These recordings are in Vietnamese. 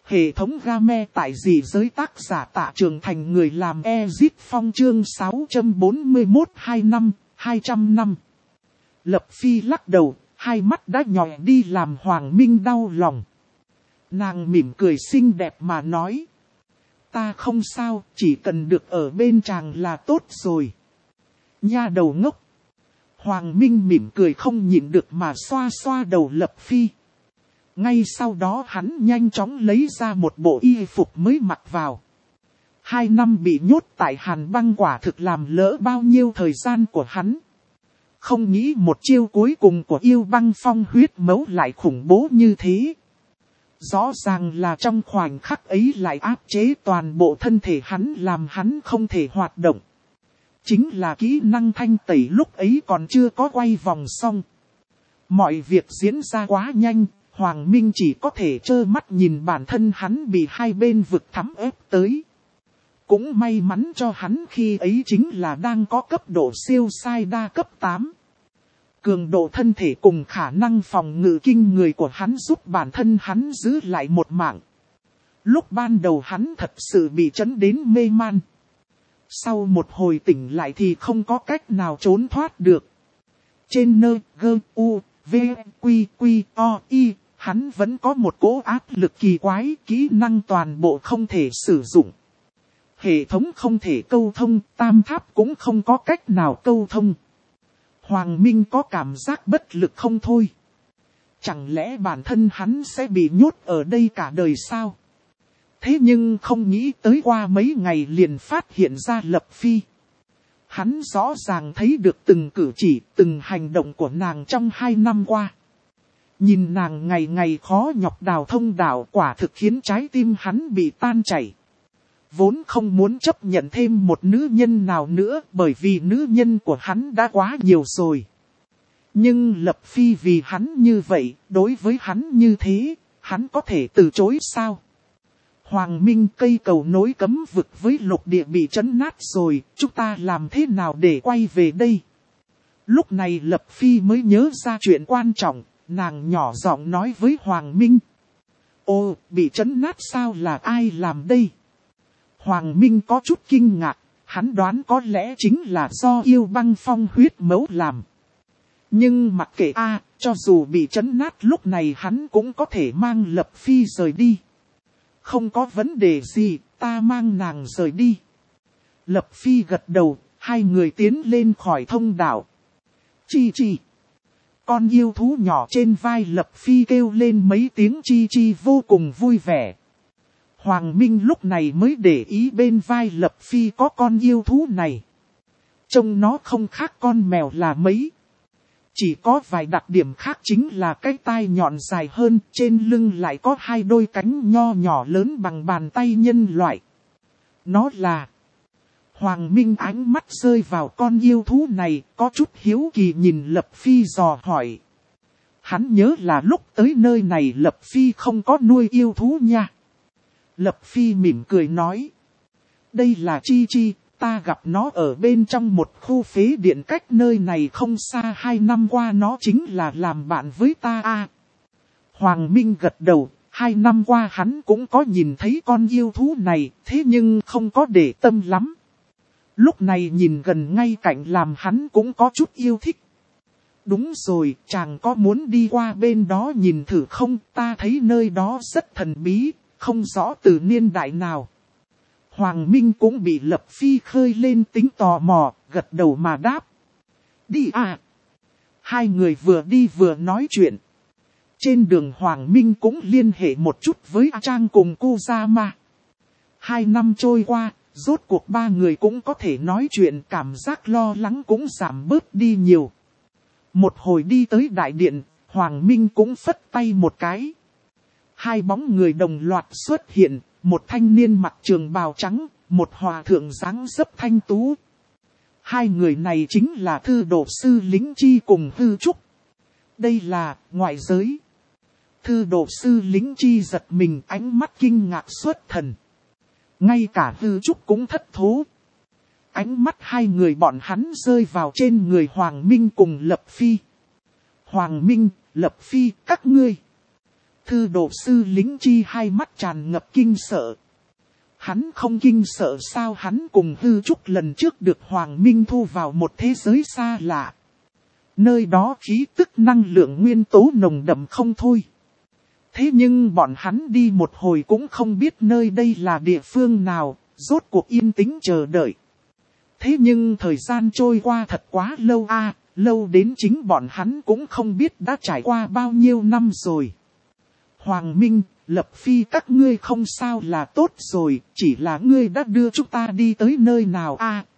Hệ thống game tại dị giới tác giả Tạ Trường Thành, người làm Exit Phong, chương 641 200 năm. Lập Phi lắc đầu, hai mắt đã nhòe đi làm Hoàng Minh đau lòng. Nàng mỉm cười xinh đẹp mà nói. Ta không sao, chỉ cần được ở bên chàng là tốt rồi. Nha đầu ngốc. Hoàng Minh mỉm cười không nhịn được mà xoa xoa đầu Lập Phi. Ngay sau đó hắn nhanh chóng lấy ra một bộ y phục mới mặc vào. 2 năm bị nhốt tại Hàn Băng quả thực làm lỡ bao nhiêu thời gian của hắn. Không nghĩ một chiêu cuối cùng của yêu băng phong huyết mấu lại khủng bố như thế. Rõ ràng là trong khoảnh khắc ấy lại áp chế toàn bộ thân thể hắn, làm hắn không thể hoạt động. Chính là kỹ năng thanh tẩy lúc ấy còn chưa có quay vòng xong. Mọi việc diễn ra quá nhanh, Hoàng Minh chỉ có thể trơ mắt nhìn bản thân hắn bị hai bên vực thắm ép tới. Cũng may mắn cho hắn khi ấy chính là đang có cấp độ siêu sai đa cấp 8. Cường độ thân thể cùng khả năng phòng ngự kinh người của hắn giúp bản thân hắn giữ lại một mạng. Lúc ban đầu hắn thật sự bị chấn đến mê man. Sau một hồi tỉnh lại thì không có cách nào trốn thoát được. Trên nơi GUVQQOI, hắn vẫn có một cỗ áp lực kỳ quái, kỹ năng toàn bộ không thể sử dụng. Hệ thống không thể câu thông, tam tháp cũng không có cách nào câu thông. Hoàng Minh có cảm giác bất lực không thôi. Chẳng lẽ bản thân hắn sẽ bị nhốt ở đây cả đời sao? Thế nhưng không nghĩ tới qua mấy ngày liền phát hiện ra Lập Phi. Hắn rõ ràng thấy được từng cử chỉ, từng hành động của nàng trong 2 năm qua. Nhìn nàng ngày ngày khó nhọc đào thông đạo, quả thực khiến trái tim hắn bị tan chảy. Vốn không muốn chấp nhận thêm một nữ nhân nào nữa, bởi vì nữ nhân của hắn đã quá nhiều rồi. Nhưng Lập Phi vì hắn như vậy, đối với hắn như thế, hắn có thể từ chối sao? Hoàng Minh, cây cầu nối cấm vực với lục địa bị trấn nát rồi, chúng ta làm thế nào để quay về đây? Lúc này Lập Phi mới nhớ ra chuyện quan trọng, nàng nhỏ giọng nói với Hoàng Minh. Ồ, bị trấn nát sao, là ai làm đây? Hoàng Minh có chút kinh ngạc, hắn đoán có lẽ chính là do yêu băng phong huyết mấu làm. Nhưng mặc kệ cho dù bị trấn nát lúc này hắn cũng có thể mang Lập Phi rời đi. Không có vấn đề gì, ta mang nàng rời đi. Lập Phi gật đầu, hai người tiến lên khỏi thông đạo. Chi chi. Con yêu thú nhỏ trên vai Lập Phi kêu lên mấy tiếng chi chi vô cùng vui vẻ. Hoàng Minh lúc này mới để ý bên vai Lập Phi có con yêu thú này. Trông nó không khác con mèo là mấy. Chỉ có vài đặc điểm khác, chính là cái tai nhọn dài hơn, trên lưng lại có 2 đôi cánh nho nhỏ lớn bằng bàn tay nhân loại. Nó là... Hoàng Minh ánh mắt rơi vào con yêu thú này, có chút hiếu kỳ nhìn Lập Phi dò hỏi. Hắn nhớ là lúc tới nơi này Lập Phi không có nuôi yêu thú nha. Lập Phi mỉm cười nói. Đây là Chi Chi, ta gặp nó ở bên trong một khu phế điện cách nơi này không xa, 2 năm qua nó chính là làm bạn với ta Hoàng Minh gật đầu, 2 năm qua hắn cũng có nhìn thấy con yêu thú này, thế nhưng không có để tâm lắm. Lúc này nhìn gần ngay cạnh làm hắn cũng có chút yêu thích. Đúng rồi, chàng có muốn đi qua bên đó nhìn thử không? Ta thấy nơi đó rất thần bí, không rõ từ niên đại nào. Hoàng Minh cũng bị Lập Phi khơi lên tính tò mò, gật đầu mà đáp. Đi Hai người vừa đi vừa nói chuyện. Trên đường Hoàng Minh cũng liên hệ một chút với A Trang cùng Kozama. 2 năm trôi qua, rốt cuộc 3 người cũng có thể nói chuyện, cảm giác lo lắng cũng giảm bớt đi nhiều. Một hồi đi tới đại điện, Hoàng Minh cũng phất tay một cái. 2 bóng người đồng loạt xuất hiện, một thanh niên mặc trường bào trắng, một hòa thượng dáng dấp thanh tú. 2 người này chính là Thư Độ Sư Lính Chi cùng Hư Trúc. Đây là ngoại giới. Thư Độ Sư Lính Chi giật mình, ánh mắt kinh ngạc xuất thần. Ngay cả Hư Trúc cũng thất thố. Ánh mắt 2 người bọn hắn rơi vào trên người Hoàng Minh cùng Lập Phi. Hoàng Minh, Lập Phi, các ngươi. Thư đồ sư Lính Chi hai mắt tràn ngập kinh sợ. Hắn không kinh sợ sao? Hắn cùng Hư Trúc lần trước được Hoàng Minh thu vào một thế giới xa lạ. Nơi đó khí tức năng lượng nguyên tố nồng đậm không thôi. Thế nhưng bọn hắn đi một hồi cũng không biết nơi đây là địa phương nào, rốt cuộc yên tĩnh chờ đợi. Thế nhưng thời gian trôi qua thật quá lâu lâu đến chính bọn hắn cũng không biết đã trải qua bao nhiêu năm rồi. Hoàng Minh, Lập Phi các ngươi không sao là tốt rồi, chỉ là ngươi đã đưa chúng ta đi tới nơi nào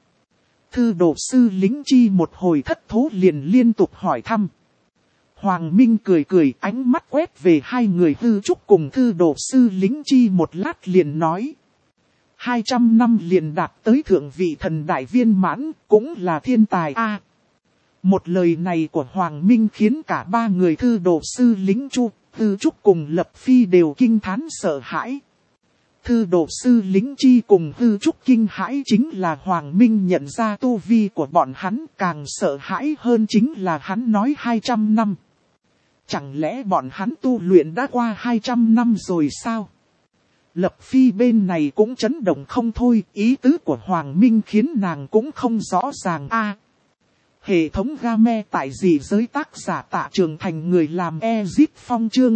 Thư đồ sư Lính Chi một hồi thất thố liền liên tục hỏi thăm. Hoàng Minh cười cười, ánh mắt quét về hai người Hư Trúc cùng thư đồ sư Lính Chi một lát liền nói. 200 năm liền đạt tới thượng vị thần đại viên mãn, cũng là thiên tài Một lời này của Hoàng Minh khiến cả ba người thư đồ sư Lính Hư Trúc cùng Lập Phi đều kinh thán sợ hãi. Thư đồ sư Lính Chi cùng Hư Trúc kinh hãi chính là Hoàng Minh nhận ra tu vi của bọn hắn, càng sợ hãi hơn chính là hắn nói 200 năm. Chẳng lẽ bọn hắn tu luyện đã qua 200 năm rồi sao? Lập Phi bên này cũng chấn động không thôi, ý tứ của Hoàng Minh khiến nàng cũng không rõ ràng Hệ thống game tại gì giới tác giả Tạ Trường Thành người làm Ezip Phong chương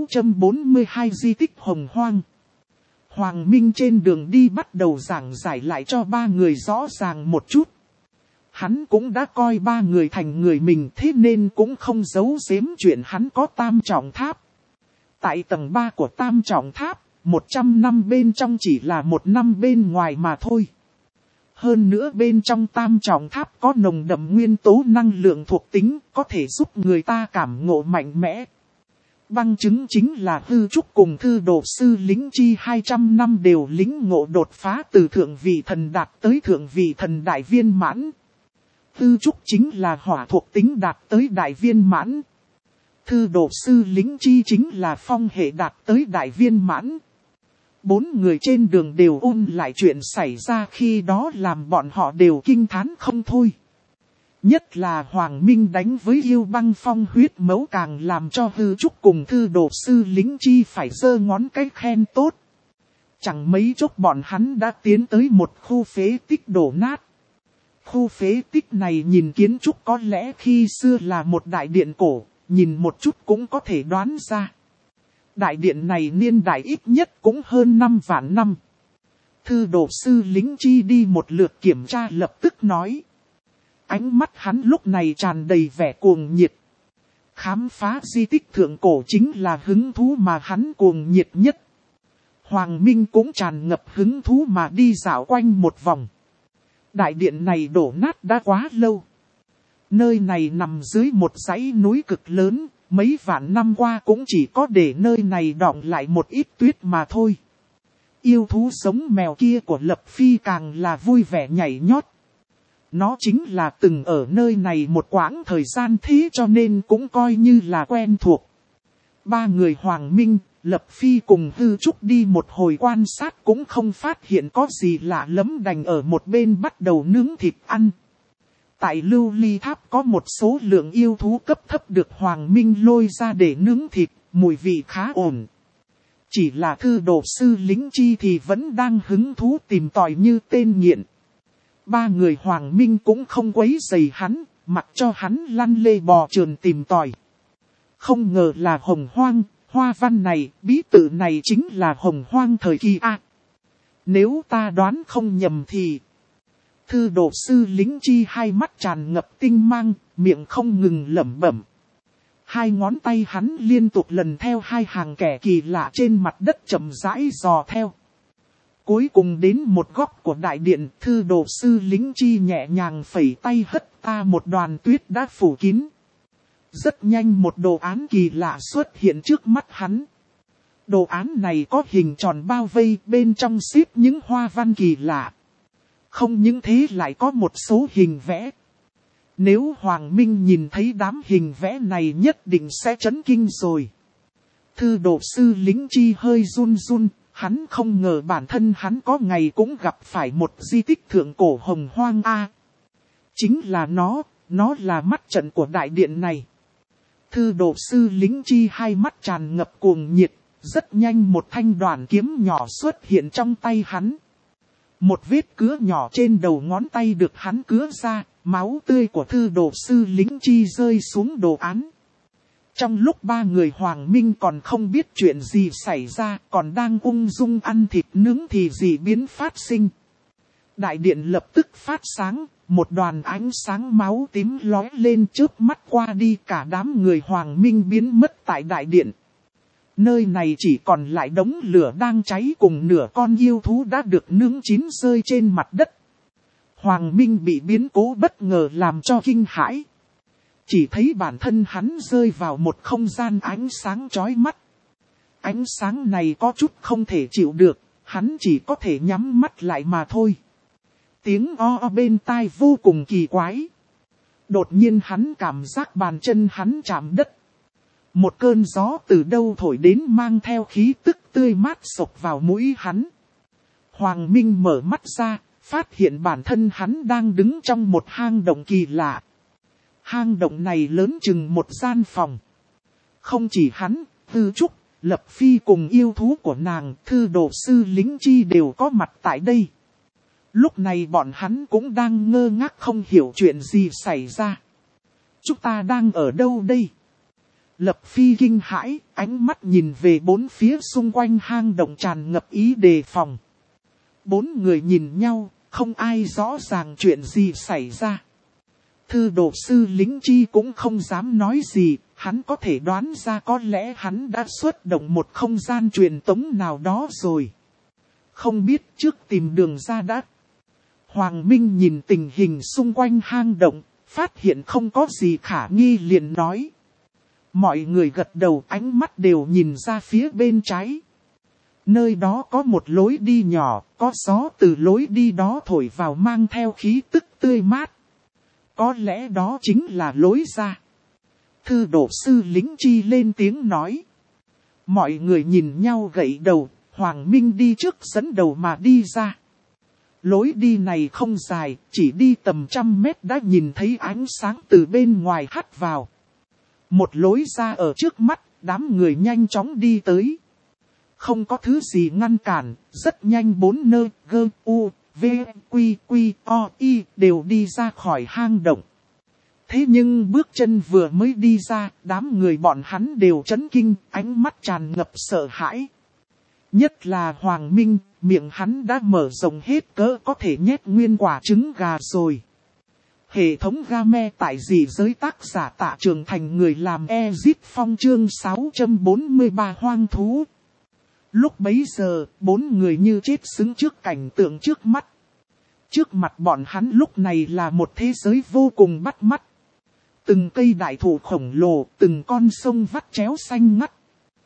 642 di tích Hồng Hoang. Hoàng Minh trên đường đi bắt đầu giảng giải lại cho ba người rõ ràng một chút. Hắn cũng đã coi ba người thành người mình, thế nên cũng không giấu giếm chuyện hắn có tam trọng tháp. Tại tầng 3 của tam trọng tháp, 100 năm bên trong chỉ là 1 năm bên ngoài mà thôi. Hơn nữa bên trong tam trọng tháp có nồng đậm nguyên tố năng lượng thuộc tính, có thể giúp người ta cảm ngộ mạnh mẽ. Bằng chứng chính là Hư Trúc cùng thư đồ sư Lính Chi 200 năm đều lĩnh ngộ đột phá từ thượng vị thần đạt tới thượng vị thần đại viên mãn. Hư Trúc chính là hỏa thuộc tính đạt tới đại viên mãn. Thư đồ sư Lính Chi chính là phong hệ đạt tới đại viên mãn. 4 người trên đường đều ôn lại chuyện xảy ra khi đó làm bọn họ đều kinh thán không thôi. Nhất là Hoàng Minh đánh với yêu băng phong huyết mẫu càng làm cho Hư Trúc cùng thư đồ sư Lính Chi phải giơ ngón cái khen tốt. Chẳng mấy chốc bọn hắn đã tiến tới một khu phế tích đổ nát. Khu phế tích này nhìn kiến trúc có lẽ khi xưa là một đại điện cổ, nhìn một chút cũng có thể đoán ra. Đại điện này niên đại ít nhất cũng hơn 5 vạn năm. Thư đồ sư Lính Chi đi một lượt kiểm tra lập tức nói. Ánh mắt hắn lúc này tràn đầy vẻ cuồng nhiệt. Khám phá di tích thượng cổ chính là hứng thú mà hắn cuồng nhiệt nhất. Hoàng Minh cũng tràn ngập hứng thú mà đi dạo quanh một vòng. Đại điện này đổ nát đã quá lâu. Nơi này nằm dưới một dãy núi cực lớn, mấy vạn năm qua cũng chỉ có để nơi này đọng lại một ít tuyết mà thôi. Yêu thú sống mèo kia của Lập Phi càng là vui vẻ nhảy nhót. Nó chính là từng ở nơi này một quãng thời gian thế cho nên cũng coi như là quen thuộc. Ba người Hoàng Minh, Lập Phi cùng Hư Trúc đi một hồi quan sát cũng không phát hiện có gì lạ lắm, đành ở một bên bắt đầu nướng thịt ăn. Tại Lưu Ly Tháp có một số lượng yêu thú cấp thấp được Hoàng Minh lôi ra để nướng thịt, mùi vị khá ổn. Chỉ là thư đồ sư Lính Chi thì vẫn đang hứng thú tìm tòi như tên nghiện. Ba người Hoàng Minh cũng không quấy rầy hắn, mặc cho hắn lăn lê bò trườn tìm tòi. Không ngờ là Hồng Hoang, hoa văn này, bí tự này chính là Hồng Hoang thời kỳ Nếu ta đoán không nhầm thì... Thư đồ sư Lính Chi hai mắt tràn ngập tinh mang, miệng không ngừng lẩm bẩm. Hai ngón tay hắn liên tục lần theo hai hàng kẻ kỳ lạ trên mặt đất chậm rãi dò theo. Cuối cùng đến một góc của đại điện, thư đồ sư Lính Chi nhẹ nhàng phẩy tay hất ta một đoàn tuyết đã phủ kín. Rất nhanh một đồ án kỳ lạ xuất hiện trước mắt hắn. Đồ án này có hình tròn bao vây, bên trong xếp những hoa văn kỳ lạ. Không những thế lại có một số hình vẽ. Nếu Hoàng Minh nhìn thấy đám hình vẽ này nhất định sẽ chấn kinh rồi. Thư đồ sư Lính Chi hơi run run, hắn không ngờ bản thân hắn có ngày cũng gặp phải một di tích thượng cổ Hồng Hoang Chính là nó là mắt trận của đại điện này. Thư đồ sư lính chi hai mắt tràn ngập cuồng nhiệt, rất nhanh một thanh đoàn kiếm nhỏ xuất hiện trong tay hắn. Một vết cứa nhỏ trên đầu ngón tay được hắn cứa ra, máu tươi của thư đồ sư lính chi rơi xuống đồ án. Trong lúc ba người Hoàng Minh còn không biết chuyện gì xảy ra, còn đang ung dung ăn thịt nướng thì dị biến phát sinh. Đại điện lập tức phát sáng, một đoàn ánh sáng máu tím lóe lên chớp mắt qua đi, cả đám người Hoàng Minh biến mất tại đại điện. Nơi này chỉ còn lại đống lửa đang cháy cùng nửa con yêu thú đã được nướng chín rơi trên mặt đất. Hoàng Minh bị biến cố bất ngờ làm cho kinh hãi. Chỉ thấy bản thân hắn rơi vào một không gian ánh sáng chói mắt. Ánh sáng này có chút không thể chịu được, hắn chỉ có thể nhắm mắt lại mà thôi. Tiếng o bên tai vô cùng kỳ quái. Đột nhiên hắn cảm giác bàn chân hắn chạm đất. Một cơn gió từ đâu thổi đến mang theo khí tức tươi mát xộc vào mũi hắn. Hoàng Minh mở mắt ra, phát hiện bản thân hắn đang đứng trong một hang động kỳ lạ. Hang động này lớn chừng một gian phòng. Không chỉ hắn, Tư Trúc, Lập Phi cùng yêu thú của nàng, thư đồ sư lính chi đều có mặt tại đây. Lúc này bọn hắn cũng đang ngơ ngác không hiểu chuyện gì xảy ra. Chúng ta đang ở đâu đây? Lập Phi kinh hãi, ánh mắt nhìn về bốn phía xung quanh hang động tràn ngập ý đề phòng. Bốn người nhìn nhau, không ai rõ ràng chuyện gì xảy ra. Thư đồ sư lính chi cũng không dám nói gì, hắn có thể đoán ra có lẽ hắn đã xuất động một không gian truyền tống nào đó rồi. Không biết trước tìm đường ra đã. Hoàng Minh nhìn tình hình xung quanh hang động, phát hiện không có gì khả nghi liền nói. Mọi người gật đầu, ánh mắt đều nhìn ra phía bên trái. Nơi đó có một lối đi nhỏ, có gió từ lối đi đó thổi vào mang theo khí tức tươi mát. Có lẽ đó chính là lối ra. Thư đồ sư lính chi lên tiếng nói. Mọi người nhìn nhau gật đầu, Hoàng Minh đi trước dẫn đầu mà đi ra. Lối đi này không dài, chỉ đi tầm 100 mét đã nhìn thấy ánh sáng từ bên ngoài hắt vào. Một lối ra ở trước mắt, đám người nhanh chóng đi tới. Không có thứ gì ngăn cản, rất nhanh 4 nơi, gơ, u, v, quy, quy, o, y đều đi ra khỏi hang động. Thế nhưng bước chân vừa mới đi ra, đám người bọn hắn đều chấn kinh, ánh mắt tràn ngập sợ hãi. Nhất là Hoàng Minh, miệng hắn đã mở rộng hết cỡ có thể nhét nguyên quả trứng gà rồi. Hệ thống game tại dị giới tác giả Tạ Trường Thành người làm Ezit Phong chương 643 hoang thú. Lúc bấy giờ, 4 người như chết sững trước cảnh tượng trước mắt. Trước mặt bọn hắn lúc này là một thế giới vô cùng bắt mắt. Từng cây đại thụ khổng lồ, từng con sông vắt chéo xanh ngắt.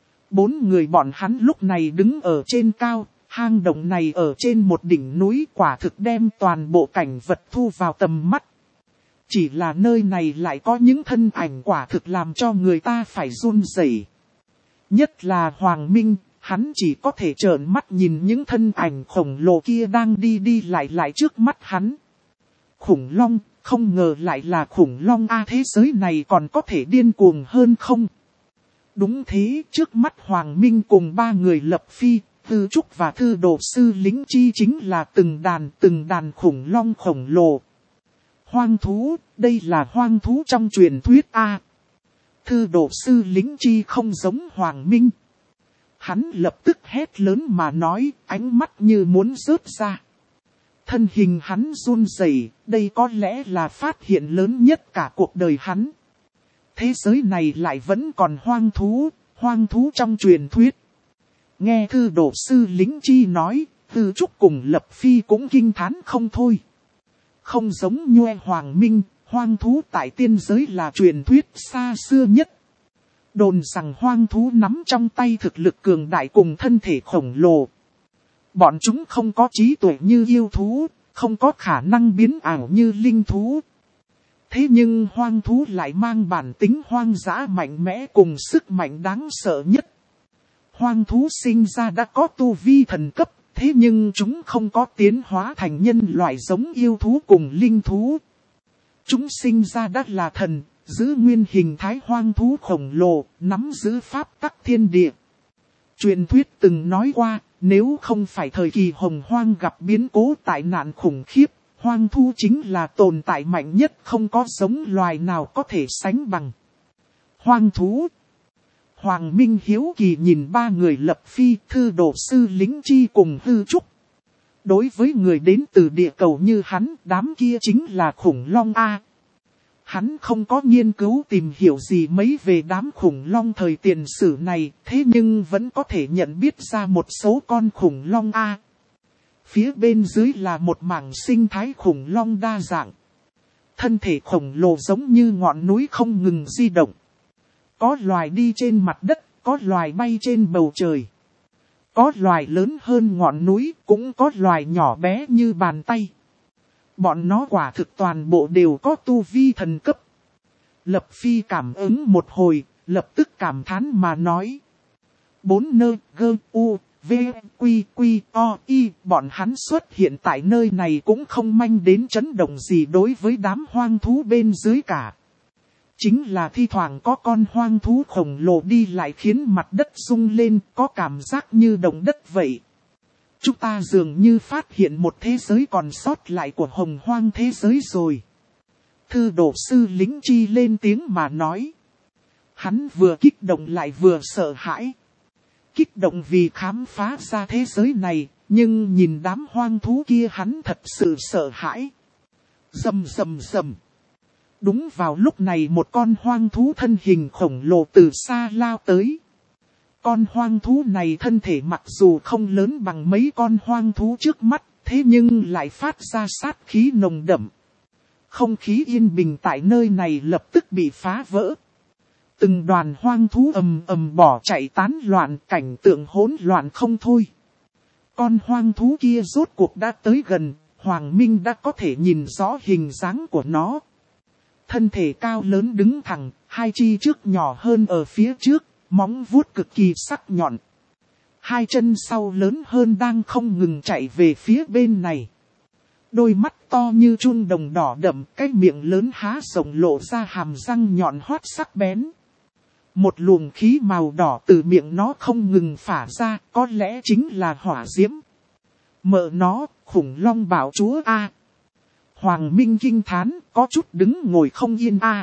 4 người bọn hắn lúc này đứng ở trên cao, hang động này ở trên một đỉnh núi quả thực đem toàn bộ cảnh vật thu vào tầm mắt. Chỉ là nơi này lại có những thân ảnh quả thực làm cho người ta phải run rẩy. Nhất là Hoàng Minh, hắn chỉ có thể trợn mắt nhìn những thân ảnh khổng lồ kia đang đi lại trước mắt hắn. Khủng long, không ngờ lại là khủng long a, thế giới này còn có thể điên cuồng hơn không? Đúng thế, trước mắt Hoàng Minh cùng 3 người Lập Phi, Tư Trúc và thư đồ sư lính chi chính là từng đàn khủng long khổng lồ. Hoang thú, đây là hoang thú trong truyền thuyết a. Thư đồ sư lính chi không giống Hoàng Minh. Hắn lập tức hét lớn mà nói, ánh mắt như muốn rớt ra. Thân hình hắn run rẩy, đây có lẽ là phát hiện lớn nhất cả cuộc đời hắn. Thế giới này lại vẫn còn hoang thú trong truyền thuyết. Nghe thư đồ sư lính chi nói, Tư Trúc cùng Lập Phi cũng kinh thán không thôi. Không giống Nhoe Hoàng Minh, hoang thú tại tiên giới là truyền thuyết xa xưa nhất. Đồn rằng hoang thú nắm trong tay thực lực cường đại cùng thân thể khổng lồ. Bọn chúng không có trí tuệ như yêu thú, không có khả năng biến ảo như linh thú. Thế nhưng hoang thú lại mang bản tính hoang dã mạnh mẽ cùng sức mạnh đáng sợ nhất. Hoang thú sinh ra đã có tu vi thần cấp, thế nhưng chúng không có tiến hóa thành nhân loại giống yêu thú cùng linh thú. Chúng sinh ra đã là thần, giữ nguyên hình thái hoang thú khổng lồ, nắm giữ pháp tắc thiên địa. Truyền thuyết từng nói qua, nếu không phải thời kỳ hồng hoang gặp biến cố tai nạn khủng khiếp, hoang thú chính là tồn tại mạnh nhất, không có giống loài nào có thể sánh bằng. Hoang thú. Hoàng Minh hiếu kỳ nhìn ba người Lập Phi, Thư Đồ Sư Lính Chi cùng Hư Trúc. Đối với người đến từ địa cầu như hắn, đám kia chính là khủng long A. Hắn không có nghiên cứu tìm hiểu gì mấy về đám khủng long thời tiền sử này, thế nhưng vẫn có thể nhận biết ra một số con khủng long A. Phía bên dưới là một mảng sinh thái khủng long đa dạng. Thân thể khổng lồ giống như ngọn núi không ngừng di động. Có loài đi trên mặt đất, có loài bay trên bầu trời. Có loài lớn hơn ngọn núi, cũng có loài nhỏ bé như bàn tay. Bọn nó quả thực toàn bộ đều có tu vi thần cấp. Lập Phi cảm ứng một hồi, lập tức cảm thán mà nói. 4 nơ gơ u, v, quy quy o y, bọn hắn xuất hiện tại nơi này cũng không manh đến chấn động gì đối với đám hoang thú bên dưới cả. Chính là thi thoảng có con hoang thú khổng lồ đi lại khiến mặt đất rung lên, có cảm giác như động đất vậy. Chúng ta dường như phát hiện một thế giới còn sót lại của hồng hoang thế giới rồi. Thư Đồ Sư Lính Chi lên tiếng mà nói. Hắn vừa kích động lại vừa sợ hãi. Kích động vì khám phá ra thế giới này, nhưng nhìn đám hoang thú kia hắn thật sự sợ hãi. Rầm rầm rầm. Đúng vào lúc này một con hoang thú thân hình khổng lồ từ xa lao tới. Con hoang thú này thân thể mặc dù không lớn bằng mấy con hoang thú trước mắt, thế nhưng lại phát ra sát khí nồng đậm. Không khí yên bình tại nơi này lập tức bị phá vỡ. Từng đoàn hoang thú ầm ầm bỏ chạy tán loạn, cảnh tượng hỗn loạn không thôi. Con hoang thú kia rốt cuộc đã tới gần, Hoàng Minh đã có thể nhìn rõ hình dáng của nó. Thân thể cao lớn đứng thẳng, hai chi trước nhỏ hơn ở phía trước, móng vuốt cực kỳ sắc nhọn. Hai chân sau lớn hơn đang không ngừng chạy về phía bên này. Đôi mắt to như chun đồng đỏ đậm, cái miệng lớn há rộng lộ ra hàm răng nhọn hoắt sắc bén. Một luồng khí màu đỏ từ miệng nó không ngừng phả ra, có lẽ chính là hỏa diễm. Mợ nó, khủng long bảo chúa A. Hoàng Minh kinh thán, có chút đứng ngồi không yên A.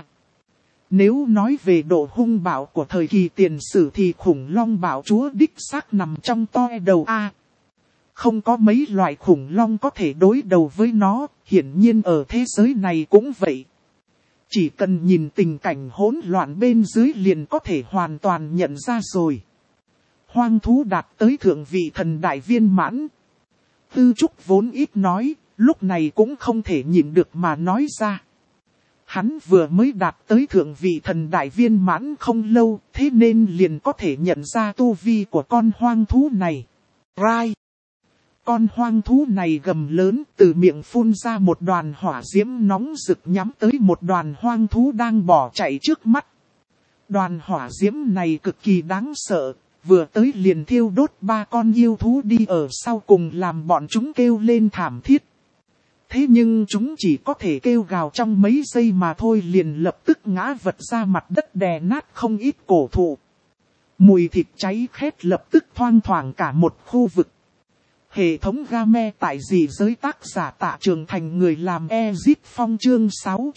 Nếu nói về độ hung bạo của thời kỳ tiền sử thì khủng long bảo chúa đích xác nằm trong toe đầu A. Không có mấy loại khủng long có thể đối đầu với nó, hiển nhiên ở thế giới này cũng vậy. Chỉ cần nhìn tình cảnh hỗn loạn bên dưới liền có thể hoàn toàn nhận ra rồi. Hoang thú đạt tới thượng vị thần đại viên mãn. Tư Trúc vốn ít nói, lúc này cũng không thể nhịn được mà nói ra. Hắn vừa mới đạt tới thượng vị thần đại viên mãn không lâu, thế nên liền có thể nhận ra tu vi của con hoang thú này. Rai! Con hoang thú này gầm lớn, từ miệng phun ra một đoàn hỏa diễm nóng rực nhắm tới một đoàn hoang thú đang bỏ chạy trước mắt. Đoàn hỏa diễm này cực kỳ đáng sợ, vừa tới liền thiêu đốt ba con yêu thú đi ở sau cùng làm bọn chúng kêu lên thảm thiết. Thế nhưng chúng chỉ có thể kêu gào trong mấy giây mà thôi liền lập tức ngã vật ra mặt đất đè nát không ít cổ thụ. Mùi thịt cháy khét lập tức thoang thoảng cả một khu vực. Hệ thống game tại dị giới tác giả Tạ Trường Thành người làm Exit Phong chương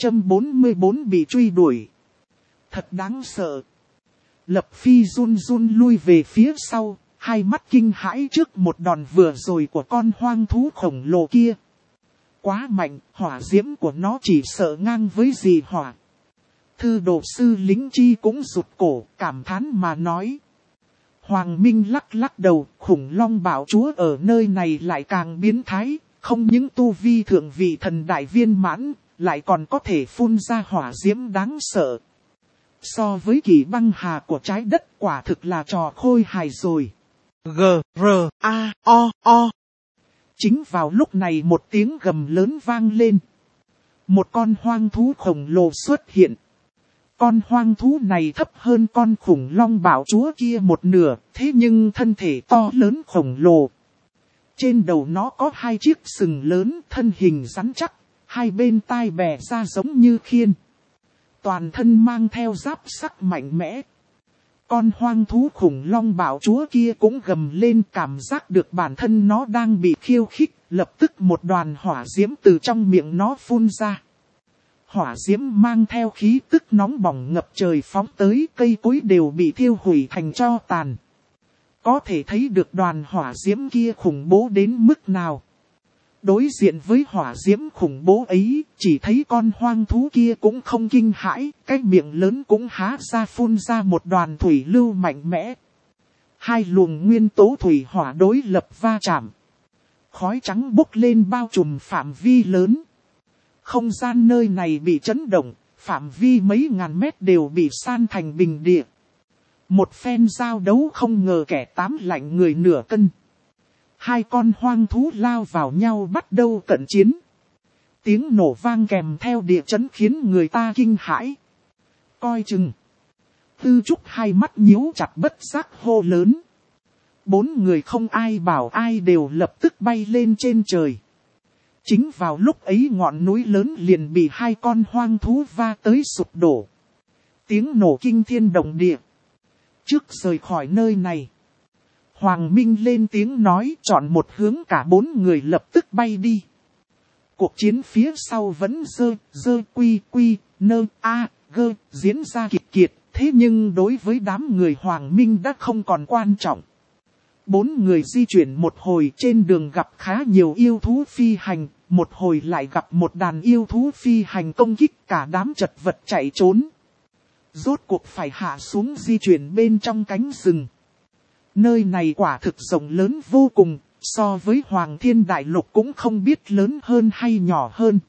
644 bị truy đuổi. Thật đáng sợ. Lập Phi run run lui về phía sau, hai mắt kinh hãi trước một đòn vừa rồi của con hoang thú khổng lồ kia. Quá mạnh, hỏa diễm của nó chỉ sợ ngang với dị hỏa. Thư Đồ Sư Lính Chi cũng rụt cổ, cảm thán mà nói. Hoàng Minh lắc lắc đầu, khủng long bảo chúa ở nơi này lại càng biến thái, không những tu vi thượng vị thần đại viên mãn, lại còn có thể phun ra hỏa diễm đáng sợ. So với kỳ băng hà của trái đất quả thực là trò khôi hài rồi. G-R-A-O-O. Chính vào lúc này một tiếng gầm lớn vang lên. Một con hoang thú khổng lồ xuất hiện. Con hoang thú này thấp hơn con khủng long bảo chúa kia một nửa, thế nhưng thân thể to lớn khổng lồ. Trên đầu nó có hai chiếc sừng lớn, thân hình rắn chắc, hai bên tai bè ra giống như khiên. toàn thân mang theo giáp sắc mạnh mẽ. Con hoang thú khủng long bạo chúa kia cũng gầm lên, cảm giác được bản thân nó đang bị khiêu khích, lập tức một đoàn hỏa diễm từ trong miệng nó phun ra. Hỏa diễm mang theo khí tức nóng bỏng ngập trời phóng tới, cây cối đều bị thiêu hủy thành tro tàn. Có thể thấy được đoàn hỏa diễm kia khủng bố đến mức nào. Đối diện với hỏa diễm khủng bố ấy, chỉ thấy con hoang thú kia cũng không kinh hãi, cái miệng lớn cũng há ra phun ra một đoàn thủy lưu mạnh mẽ. Hai luồng nguyên tố thủy hỏa đối lập va chạm. Khói trắng bốc lên bao trùm phạm vi lớn. Không gian nơi này bị chấn động, phạm vi mấy ngàn mét đều bị san thành bình địa. Một phen giao đấu không ngờ kẻ tám lạnh người nửa cân. Hai con hoang thú lao vào nhau bắt đầu cận chiến. Tiếng nổ vang kèm theo địa chấn khiến người ta kinh hãi. Coi chừng. Tư Trúc hai mắt nhíu chặt bất giác hô lớn. Bốn người không ai bảo ai đều lập tức bay lên trên trời. Chính vào lúc ấy ngọn núi lớn liền bị hai con hoang thú va tới sụp đổ. Tiếng nổ kinh thiên động địa. Trước rời khỏi nơi này, Hoàng Minh lên tiếng nói chọn một hướng, cả bốn người lập tức bay đi. Cuộc chiến phía sau vẫn diễn ra kịch kiệt, thế nhưng đối với đám người Hoàng Minh đã không còn quan trọng. Bốn người di chuyển một hồi, trên đường gặp khá nhiều yêu thú phi hành, một hồi lại gặp một đàn yêu thú phi hành công kích, cả đám chật vật chạy trốn. Rốt cuộc phải hạ xuống di chuyển bên trong cánh rừng. Nơi này quả thực rộng lớn vô cùng, so với Hoàng Thiên Đại Lục cũng không biết lớn hơn hay nhỏ hơn.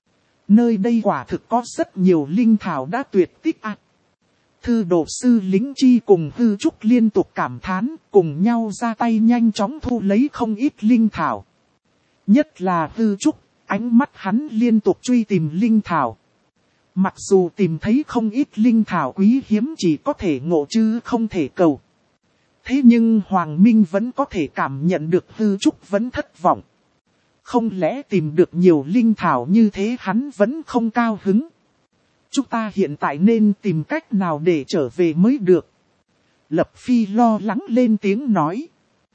Nơi đây quả thực có rất nhiều linh thảo đã tuyệt tích ạ. Thư đồ sư Lính Chi cùng Hư Trúc liên tục cảm thán, cùng nhau ra tay nhanh chóng thu lấy không ít linh thảo. Nhất là Hư Trúc, ánh mắt hắn liên tục truy tìm linh thảo. Mặc dù tìm thấy không ít linh thảo quý hiếm chỉ có thể ngộ chứ không thể cầu. Thế nhưng Hoàng Minh vẫn có thể cảm nhận được Hư Trúc vẫn thất vọng. Không lẽ tìm được nhiều linh thảo như thế hắn vẫn không cao hứng. Chúng ta hiện tại nên tìm cách nào để trở về mới được. Lập Phi lo lắng lên tiếng nói.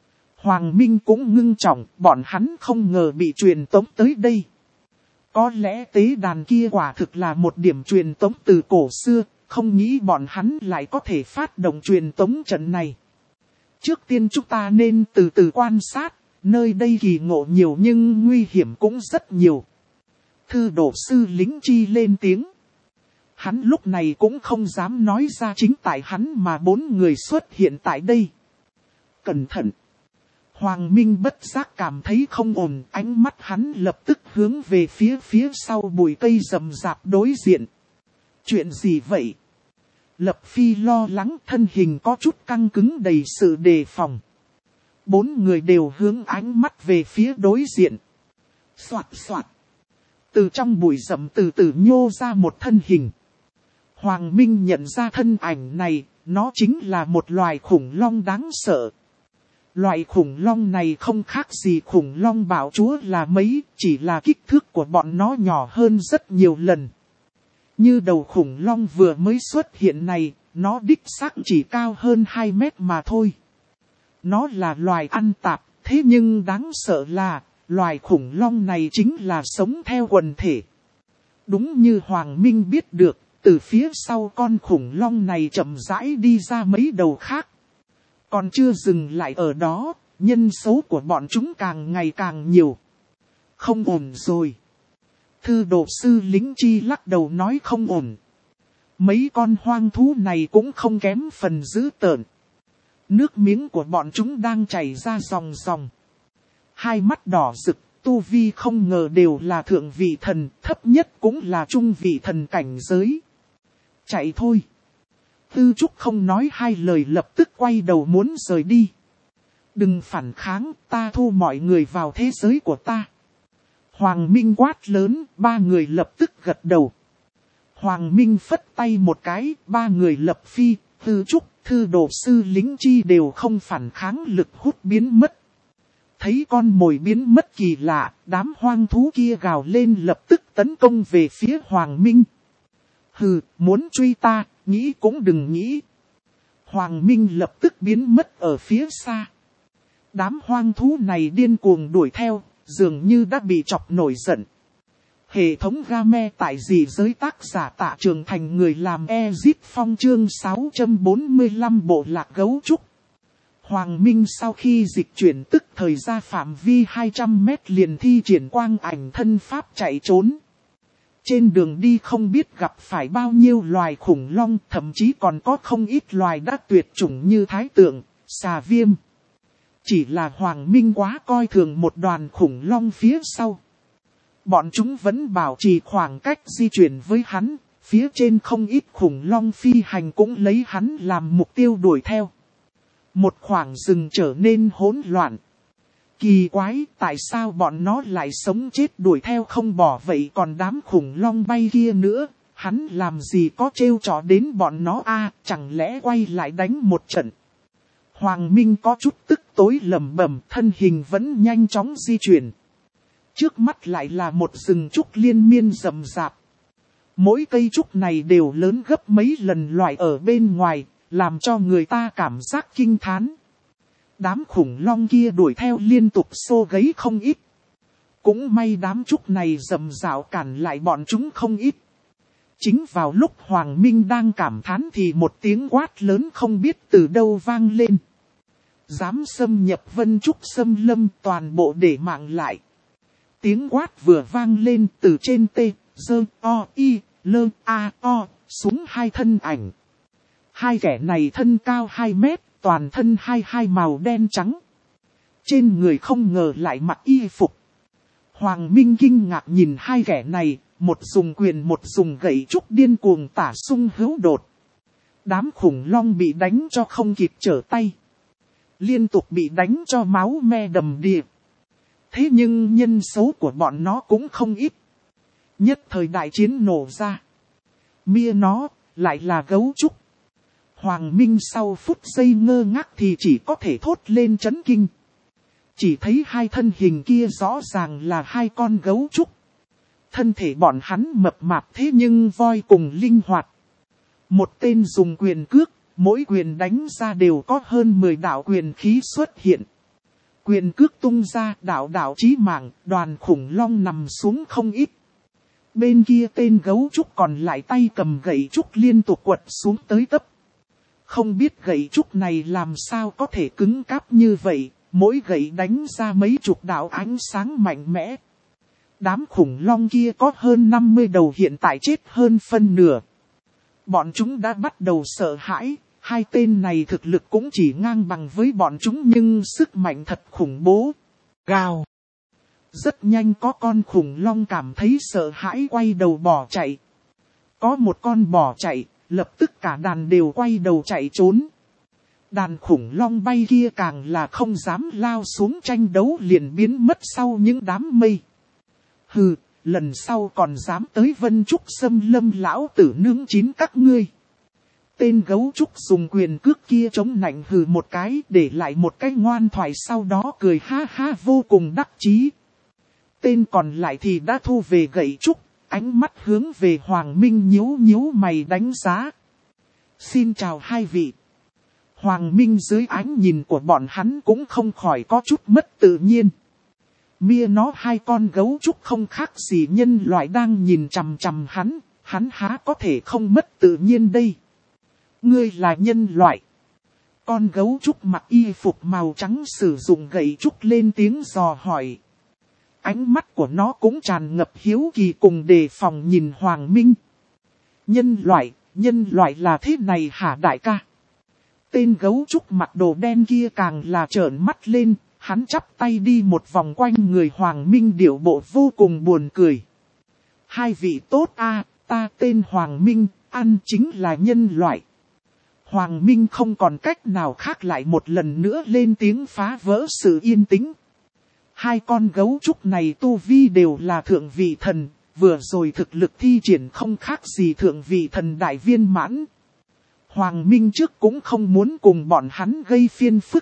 Hoàng Minh cũng ngưng trọng, bọn hắn không ngờ bị truyền tống tới đây. Có lẽ tế đàn kia quả thực là một điểm truyền tống từ cổ xưa, không nghĩ bọn hắn lại có thể phát động truyền tống trận này. Trước tiên chúng ta nên từ từ quan sát, nơi đây kỳ ngộ nhiều nhưng nguy hiểm cũng rất nhiều. Thư đồ sư Lính Chi lên tiếng. Hắn lúc này cũng không dám nói ra chính tại hắn mà bốn người xuất hiện tại đây. Cẩn thận! Hoàng Minh bất giác cảm thấy không ổn, ánh mắt hắn lập tức hướng về phía sau bụi cây rậm rạp đối diện. Chuyện gì vậy? Lập Phi lo lắng, thân hình có chút căng cứng đầy sự đề phòng. Bốn người đều hướng ánh mắt về phía đối diện. Soạt soạt. Từ trong bụi rậm từ từ nhô ra một thân hình. Hoàng Minh nhận ra thân ảnh này, nó chính là một loài khủng long đáng sợ. Loại khủng long này không khác gì khủng long bạo chúa là mấy, chỉ là kích thước của bọn nó nhỏ hơn rất nhiều lần. Như đầu khủng long vừa mới xuất hiện này, nó đích xác chỉ cao hơn 2 mét mà thôi. Nó là loài ăn tạp, thế nhưng đáng sợ là, loài khủng long này chính là sống theo quần thể. Đúng như Hoàng Minh biết được, từ phía sau con khủng long này chậm rãi đi ra mấy đầu khác. Còn chưa dừng lại ở đó, nhân số của bọn chúng càng ngày càng nhiều. Không ổn rồi. Thư đồ sư Lính Chi lắc đầu nói không ổn. Mấy con hoang thú này cũng không kém phần dữ tợn. Nước miếng của bọn chúng đang chảy ra ròng ròng. Hai mắt đỏ rực, tu vi không ngờ đều là thượng vị thần, thấp nhất cũng là trung vị thần cảnh giới. Chạy thôi. Tư Trúc không nói hai lời lập tức quay đầu muốn rời đi. Đừng phản kháng, ta thu mọi người vào thế giới của ta. Hoàng Minh quát lớn, ba người lập tức gật đầu. Hoàng Minh phất tay một cái, ba người Lập Phi, Tư Trúc, Thư đồ sư Lính Chi đều không phản kháng, lực hút biến mất. Thấy con mồi biến mất kỳ lạ, đám hoang thú kia gào lên lập tức tấn công về phía Hoàng Minh. Hừ, muốn truy ta, nghĩ cũng đừng nghĩ. Hoàng Minh lập tức biến mất ở phía xa. Đám hoang thú này điên cuồng đuổi theo, dường như đã bị chọc nổi giận. Hệ thống game tại dị giới tác giả Tạ Trường Thành người làm Exit Phong chương 645 bộ lạc gấu trúc. Hoàng Minh sau khi dịch chuyển tức thời ra phạm vi 200 mét liền thi triển quang ảnh thân pháp chạy trốn. Trên đường đi không biết gặp phải bao nhiêu loài khủng long, thậm chí còn có không ít loài đã tuyệt chủng như thái tượng, xà viêm. Chỉ là Hoàng Minh quá coi thường một đoàn khủng long phía sau. Bọn chúng vẫn bảo trì khoảng cách di chuyển với hắn, phía trên không ít khủng long phi hành cũng lấy hắn làm mục tiêu đuổi theo. Một khoảng rừng trở nên hỗn loạn. Kỳ quái, tại sao bọn nó lại sống chết đuổi theo không bỏ vậy còn đám khủng long bay kia nữa, hắn làm gì có trêu trò đến bọn nó chẳng lẽ quay lại đánh một trận. Hoàng Minh có chút tức tối lẩm bẩm, thân hình vẫn nhanh chóng di chuyển. Trước mắt lại là một rừng trúc liên miên rậm rạp. Mỗi cây trúc này đều lớn gấp mấy lần loại ở bên ngoài, làm cho người ta cảm giác kinh thán. Đám khủng long kia đuổi theo liên tục xô gấy không ít. Cũng may đám trúc này rậm rạo cản lại bọn chúng không ít. Chính vào lúc Hoàng Minh đang cảm thán thì một tiếng quát lớn không biết từ đâu vang lên. Dám xâm nhập Vân Trúc xâm lâm toàn bộ để mạng lại. Tiếng quát vừa vang lên từ trên tê, dơ, o, y, lơ, a, o, xuống hai thân ảnh. Hai kẻ này thân cao 2 mét, toàn thân hai màu đen trắng. Trên người không ngờ lại mặc y phục. Hoàng Minh kinh ngạc nhìn hai kẻ này, một dùng quyền một dùng gậy trúc điên cuồng tả xung hữu đột. Đám khủng long bị đánh cho không kịp trở tay. Liên tục bị đánh cho máu me đầm đìa. Thế nhưng nhân số của bọn nó cũng không ít. Nhất thời đại chiến nổ ra. Mia nó, lại là gấu trúc. Hoàng Minh sau phút giây ngơ ngác thì chỉ có thể thốt lên chấn kinh. Chỉ thấy hai thân hình kia rõ ràng là hai con gấu trúc. Thân thể bọn hắn mập mạp thế nhưng voi cùng linh hoạt. Một tên dùng quyền cước, mỗi quyền đánh ra đều có hơn 10 đạo quyền khí xuất hiện. Quyền cước tung ra đạo chí mạng, đoàn khủng long nằm xuống không ít. Bên kia tên gấu trúc còn lại tay cầm gậy trúc liên tục quật xuống tới tấp. Không biết gậy trúc này làm sao có thể cứng cáp như vậy, mỗi gậy đánh ra mấy chục đạo ánh sáng mạnh mẽ. Đám khủng long kia có hơn 50 đầu hiện tại chết hơn phân nửa. Bọn chúng đã bắt đầu sợ hãi, hai tên này thực lực cũng chỉ ngang bằng với bọn chúng nhưng sức mạnh thật khủng bố. Gào! Rất nhanh có con khủng long cảm thấy sợ hãi quay đầu bỏ chạy. Có một con bỏ chạy. Lập tức cả đàn đều quay đầu chạy trốn. Đàn khủng long bay kia càng là không dám lao xuống tranh đấu liền biến mất sau những đám mây. Hừ, lần sau còn dám tới Vân Trúc xâm lâm lão tử nướng chín các ngươi. Tên gấu trúc dùng quyền cước kia chống nạnh hừ một cái để lại một cái ngoan thoại sau đó cười ha ha vô cùng đắc chí. Tên còn lại thì đã thu về gậy trúc. Ánh mắt hướng về Hoàng Minh nhíu mày đánh giá. Xin chào hai vị. Hoàng Minh dưới ánh nhìn của bọn hắn cũng không khỏi có chút mất tự nhiên. Mia nó hai con gấu trúc không khác gì nhân loại đang nhìn chằm chằm hắn há có thể không mất tự nhiên đây. Ngươi là nhân loại. Con gấu trúc mặc y phục màu trắng sử dụng gậy trúc lên tiếng dò hỏi. Ánh mắt của nó cũng tràn ngập hiếu kỳ cùng đề phòng nhìn Hoàng Minh. Nhân loại là thế này hả đại ca? Tên gấu trúc mặc đồ đen kia càng là trợn mắt lên, hắn chắp tay đi một vòng quanh người Hoàng Minh điệu bộ vô cùng buồn cười. Hai vị tốt ta tên Hoàng Minh, ăn chính là nhân loại. Hoàng Minh không còn cách nào khác lại một lần nữa lên tiếng phá vỡ sự yên tĩnh. Hai con gấu trúc này tu vi đều là thượng vị thần, vừa rồi thực lực thi triển không khác gì thượng vị thần đại viên mãn. Hoàng Minh trước cũng không muốn cùng bọn hắn gây phiền phức.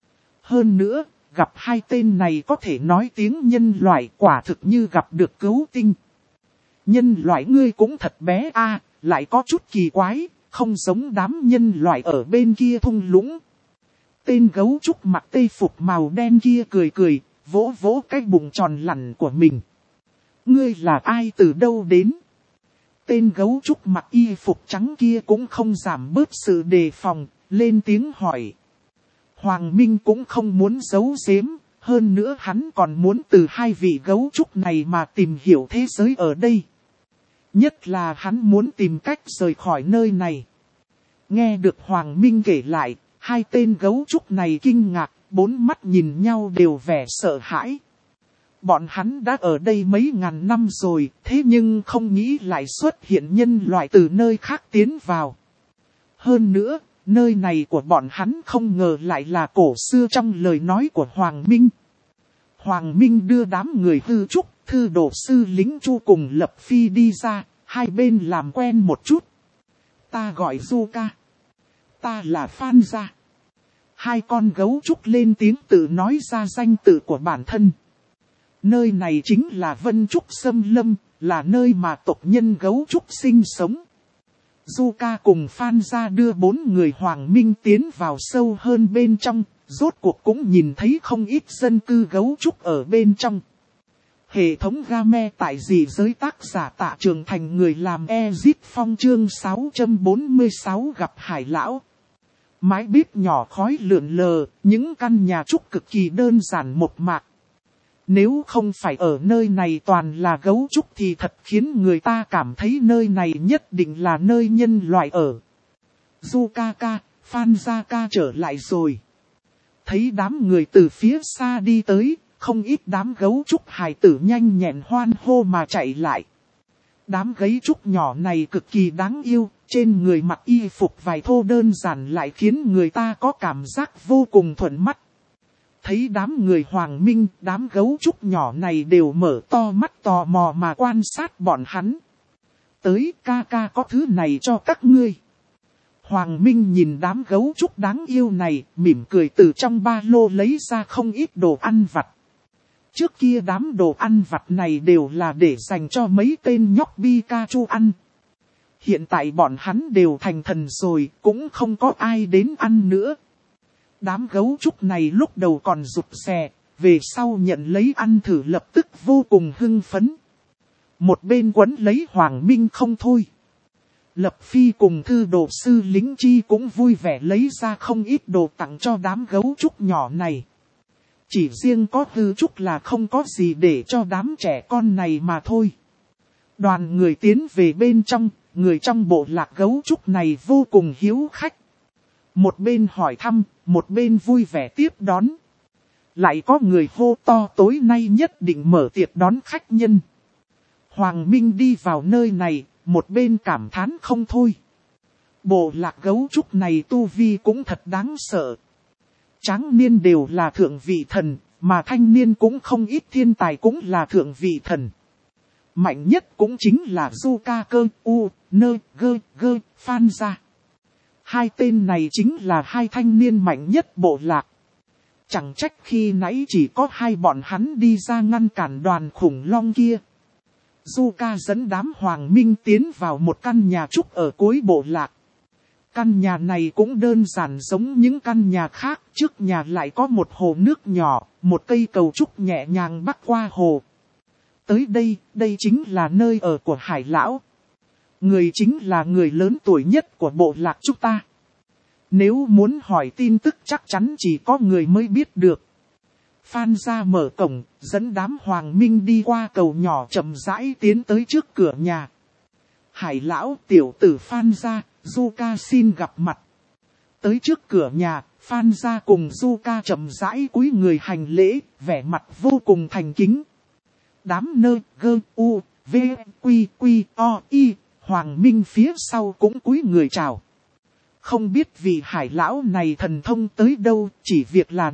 Hơn nữa, gặp hai tên này có thể nói tiếng nhân loại quả thực như gặp được cứu tinh. Nhân loại ngươi cũng thật bé lại có chút kỳ quái, không giống đám nhân loại ở bên kia thung lũng. Tên gấu trúc mặc tây phục màu đen kia cười cười, vỗ vỗ cái bụng tròn lẳn của mình. Ngươi là ai, từ đâu đến? Tên gấu trúc mặc y phục trắng kia cũng không giảm bớt sự đề phòng, lên tiếng hỏi. Hoàng Minh cũng không muốn giấu giếm, hơn nữa hắn còn muốn từ hai vị gấu trúc này mà tìm hiểu thế giới ở đây. Nhất là hắn muốn tìm cách rời khỏi nơi này. Nghe được Hoàng Minh kể lại, hai tên gấu trúc này kinh ngạc, bốn mắt nhìn nhau đều vẻ sợ hãi. Bọn hắn đã ở đây mấy ngàn năm rồi, thế nhưng không nghĩ lại xuất hiện nhân loại từ nơi khác tiến vào. Hơn nữa, nơi này của bọn hắn không ngờ lại là cổ xưa trong lời nói của Hoàng Minh. Hoàng Minh đưa đám người hư trúc, thư đồ sư lính Chu cùng Lập Phi đi ra, hai bên làm quen một chút. Ta gọi Zuka. Ta là Phan Gia. Hai con gấu trúc lên tiếng tự nói ra danh tự của bản thân. Nơi này chính là Vân Trúc Xâm Lâm, là nơi mà tộc nhân gấu trúc sinh sống. Zuka cùng Phan Gia đưa bốn người Hoàng Minh tiến vào sâu hơn bên trong, rốt cuộc cũng nhìn thấy không ít dân cư gấu trúc ở bên trong. Hệ thống game tại dị giới tác giả Tạ Trường Thành, người làm Ezit Phong, chương 646 gặp Hải Lão. Mái bếp nhỏ khói lượn lờ, những căn nhà trúc cực kỳ đơn giản một mạc. Nếu không phải ở nơi này toàn là gấu trúc thì thật khiến người ta cảm thấy nơi này nhất định là nơi nhân loại ở. Zuka, Phan Gia ca trở lại rồi. Thấy đám người từ phía xa đi tới, không ít đám gấu trúc hài tử nhanh nhẹn hoan hô mà chạy lại. Đám gấu trúc nhỏ này cực kỳ đáng yêu, trên người mặc y phục vải thô đơn giản lại khiến người ta có cảm giác vô cùng thuận mắt. Thấy đám người Hoàng Minh, đám gấu trúc nhỏ này đều mở to mắt tò mò mà quan sát bọn hắn. Tới, ca có thứ này cho các ngươi. Hoàng Minh nhìn đám gấu trúc đáng yêu này, mỉm cười từ trong ba lô lấy ra không ít đồ ăn vặt. Trước kia đám đồ ăn vặt này đều là để dành cho mấy tên nhóc Pikachu ăn. Hiện tại bọn hắn đều thành thần rồi, cũng không có ai đến ăn nữa. Đám gấu trúc này lúc đầu còn rụt rè, về sau nhận lấy ăn thử lập tức vô cùng hưng phấn. Một bên quấn lấy Hoàng Minh không thôi. Lập Phi cùng thư đồ sư lính chi cũng vui vẻ lấy ra không ít đồ tặng cho đám gấu trúc nhỏ này. Chỉ riêng có hư trúc là không có gì để cho đám trẻ con này mà thôi. Đoàn người tiến về bên trong, người trong bộ lạc gấu trúc này vô cùng hiếu khách. Một bên hỏi thăm, một bên vui vẻ tiếp đón. Lại có người hô to tối nay nhất định mở tiệc đón khách nhân. Hoàng Minh đi vào nơi này, một bên cảm thán không thôi. Bộ lạc gấu trúc này tu vi cũng thật đáng sợ. Tráng niên đều là thượng vị thần, mà thanh niên cũng không ít, thiên tài cũng là thượng vị thần. Mạnh nhất cũng chính là Zuka Phan Gia. Hai tên này chính là hai thanh niên mạnh nhất bộ lạc. Chẳng trách khi nãy chỉ có hai bọn hắn đi ra ngăn cản đoàn khủng long kia. Zuka dẫn đám Hoàng Minh tiến vào một căn nhà trúc ở cuối bộ lạc. Căn nhà này cũng đơn giản giống những căn nhà khác, trước nhà lại có một hồ nước nhỏ, một cây cầu trúc nhẹ nhàng bắc qua hồ. Tới đây, đây chính là nơi ở của Hải Lão. Người chính là người lớn tuổi nhất của bộ lạc chúng ta. Nếu muốn hỏi tin tức chắc chắn chỉ có người mới biết được. Phan Gia mở cổng, dẫn đám Hoàng Minh đi qua cầu nhỏ chậm rãi tiến tới trước cửa nhà. Hải Lão, tiểu tử Phan Gia, Zuka xin gặp mặt. Tới trước cửa nhà, Phan Gia cùng Zuka chậm rãi cúi người hành lễ, vẻ mặt vô cùng thành kính. Đám Hoàng Minh phía sau cũng cúi người chào. Không biết vị Hải Lão này thần thông tới đâu, chỉ việc là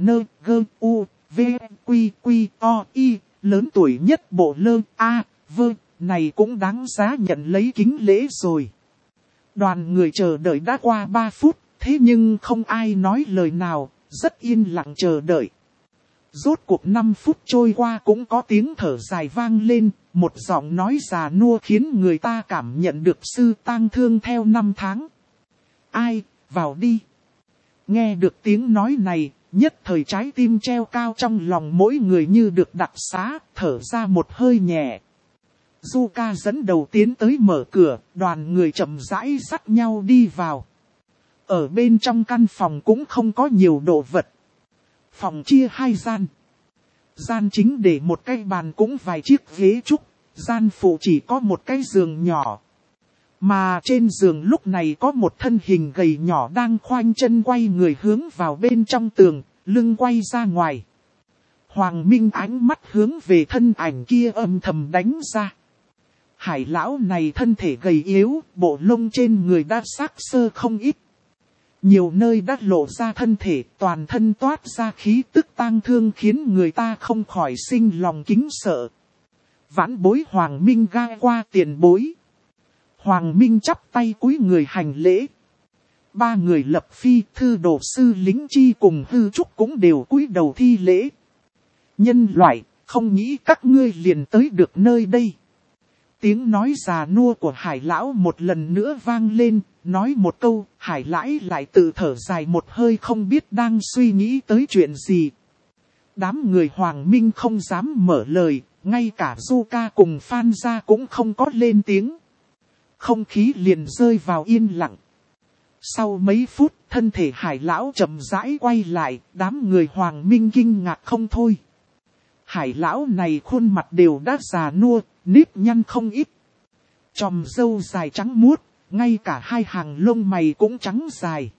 lớn tuổi nhất bộ này cũng đáng giá nhận lấy kính lễ rồi. Đoàn người chờ đợi đã qua 3 phút, thế nhưng không ai nói lời nào, rất yên lặng chờ đợi. Rốt cuộc 5 phút trôi qua cũng có tiếng thở dài vang lên, một giọng nói già nua khiến người ta cảm nhận được sự tang thương theo năm tháng. Ai, vào đi. Nghe được tiếng nói này, nhất thời trái tim treo cao trong lòng mỗi người như được đặc xá, thở ra một hơi nhẹ. Zuka dẫn đầu tiến tới mở cửa, đoàn người chậm rãi dắt nhau đi vào. Ở bên trong căn phòng cũng không có nhiều đồ vật. Phòng chia 2 gian. Gian chính để một cái bàn cũng vài chiếc ghế trúc, gian phụ chỉ có một cái giường nhỏ. Mà trên giường lúc này có một thân hình gầy nhỏ đang khoanh chân quay người hướng vào bên trong tường, lưng quay ra ngoài. Hoàng Minh ánh mắt hướng về thân ảnh kia âm thầm đánh ra. Hải lão này thân thể gầy yếu, bộ lông trên người đã xác xơ không ít. Nhiều nơi đã lộ ra thân thể, toàn thân toát ra khí tức tang thương khiến người ta không khỏi sinh lòng kính sợ. Vãn bối Hoàng Minh gai qua tiền bối. Hoàng Minh chắp tay cúi người hành lễ. 3 người Lập Phi, Thư Đồ Sư Lính Chi cùng Hư Trúc cũng đều cúi đầu thi lễ. Nhân loại, không nghĩ các ngươi liền tới được nơi đây. Tiếng nói già nua của Hải lão một lần nữa vang lên, nói một câu, Hải lãi lại tự thở dài một hơi không biết đang suy nghĩ tới chuyện gì. Đám người Hoàng Minh không dám mở lời, ngay cả Zuka cùng Phan Gia cũng không có lên tiếng. Không khí liền rơi vào yên lặng. Sau mấy phút, thân thể Hải lão chậm rãi quay lại, đám người Hoàng Minh kinh ngạc không thôi. Hải lão này khuôn mặt đều đã già nua, nếp nhăn không ít. Chòm râu dài trắng muốt, ngay cả 2 hàng lông mày cũng trắng dài.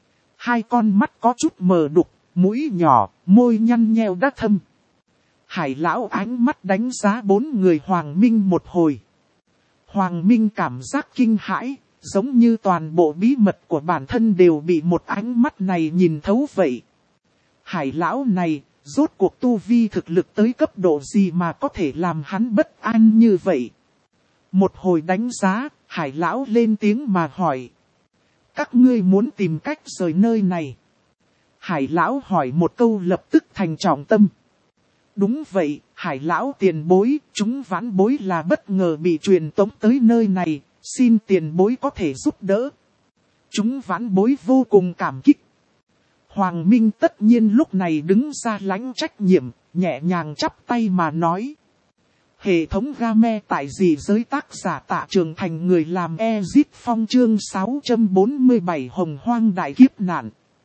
2 con mắt có chút mờ đục, mũi nhỏ, môi nhăn nheo đã thâm. Hải lão ánh mắt đánh giá 4 người Hoàng Minh một hồi. Hoàng Minh cảm giác kinh hãi, giống như toàn bộ bí mật của bản thân đều bị một ánh mắt này nhìn thấu vậy. Hải lão này, rốt cuộc tu vi thực lực tới cấp độ gì mà có thể làm hắn bất an như vậy? Một hồi đánh giá, Hải lão lên tiếng mà hỏi. Các ngươi muốn tìm cách rời nơi này. Hải lão hỏi một câu lập tức thành trọng tâm. Đúng vậy, Hải lão tiền bối, chúng vãn bối là bất ngờ bị truyền tống tới nơi này, xin tiền bối có thể giúp đỡ. Chúng vãn bối vô cùng cảm kích. Hoàng Minh tất nhiên lúc này đứng ra lãnh trách nhiệm, nhẹ nhàng chắp tay mà nói. Hệ thống game tại dị giới tác giả Tạ Trường Thành người làm Exit Phong chương 647 Hồng Hoang đại kiếp nạn.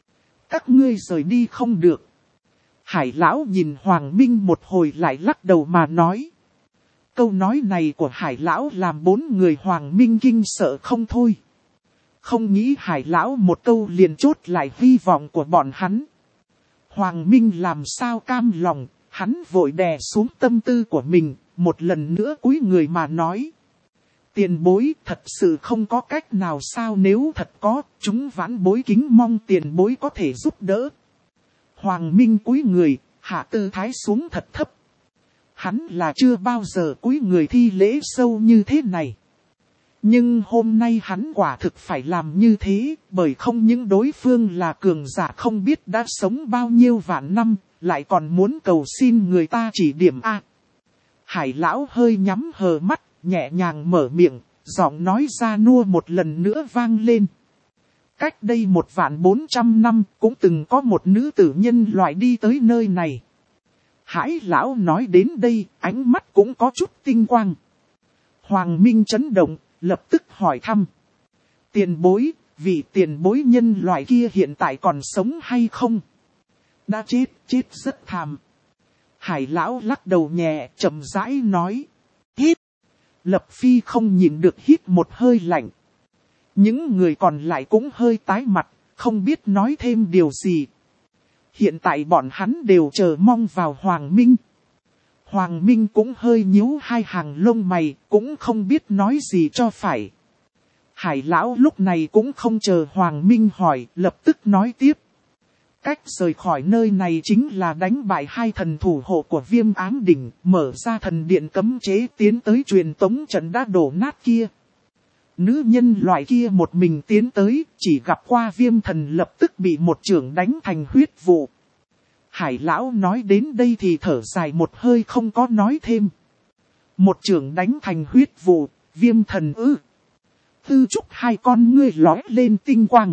Các ngươi rời đi không được. Hải lão nhìn Hoàng Minh một hồi lại lắc đầu mà nói. Câu nói này của Hải lão làm 4 người Hoàng Minh kinh sợ không thôi. Không nghĩ Hải lão một câu liền chốt lại hy vọng của bọn hắn. Hoàng Minh làm sao cam lòng, hắn vội đè xuống tâm tư của mình, một lần nữa cúi người mà nói. Tiền bối thật sự không có cách nào sao, nếu thật có, chúng vãn bối kính mong tiền bối có thể giúp đỡ. Hoàng Minh cúi người, hạ tư thái xuống thật thấp. Hắn là chưa bao giờ cúi người thi lễ sâu như thế này. Nhưng hôm nay hắn quả thực phải làm như thế, bởi không những đối phương là cường giả không biết đã sống bao nhiêu vạn năm, lại còn muốn cầu xin người ta chỉ điểm A. Hải lão hơi nhắm hờ mắt, nhẹ nhàng mở miệng, giọng nói ra nua một lần nữa vang lên. Cách đây 1400 năm, cũng từng có một nữ tử nhân loại đi tới nơi này. Hải lão nói đến đây, ánh mắt cũng có chút tinh quang. Hoàng Minh chấn động, lập tức hỏi thăm. Tiền bối, vị tiền bối nhân loại kia hiện tại còn sống hay không? Đã chết rất thảm. Hải lão lắc đầu nhẹ, chậm rãi nói. Hít. Lập Phi không nhìn được hít một hơi lạnh. Những người còn lại cũng hơi tái mặt, không biết nói thêm điều gì. Hiện tại bọn hắn đều chờ mong vào Hoàng Minh. Hoàng Minh cũng hơi nhíu 2 hàng lông mày, cũng không biết nói gì cho phải. Hải lão lúc này cũng không chờ Hoàng Minh hỏi, lập tức nói tiếp. Cách rời khỏi nơi này chính là đánh bại 2 thần thủ hộ của Viêm Ám Đỉnh, mở ra thần điện cấm chế tiến tới truyền tống trận đã đổ nát kia. Nữ nhân loại kia một mình tiến tới, chỉ gặp qua Viêm thần lập tức bị một chưởng đánh thành huyết vụ. Hải lão nói đến đây thì thở dài một hơi không có nói thêm. Một chưởng đánh thành huyết vụ, Viêm thần Tư Trúc hai con ngươi lóe lên tinh quang.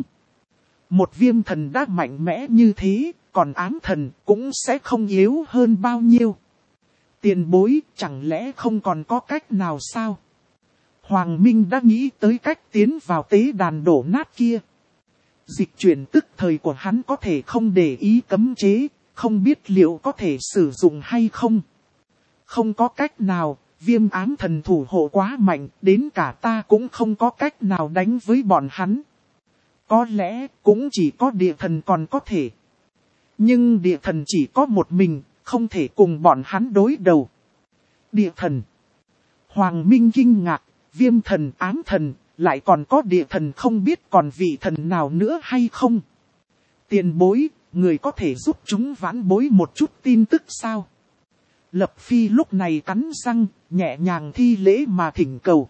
Một Viêm thần đã mạnh mẽ như thế, còn ám thần cũng sẽ không yếu hơn bao nhiêu. Tiền bối chẳng lẽ không còn có cách nào sao? Hoàng Minh đã nghĩ tới cách tiến vào tế đàn đổ nát kia. Dịch chuyển tức thời của hắn có thể không để ý cấm chế, không biết liệu có thể sử dụng hay không. Không có cách nào, Viêm ám thần thủ hộ quá mạnh, đến cả ta cũng không có cách nào đánh với bọn hắn. Có lẽ cũng chỉ có địa thần còn có thể. Nhưng địa thần chỉ có một mình, không thể cùng bọn hắn đối đầu. Địa thần. Hoàng Minh kinh ngạc, Viêm thần, ám thần, lại còn có địa thần không biết còn vị thần nào nữa hay không. Tiền bối, người có thể giúp chúng vãn bối một chút tin tức sao? Lập Phi lúc này cắn răng, nhẹ nhàng thi lễ mà thỉnh cầu.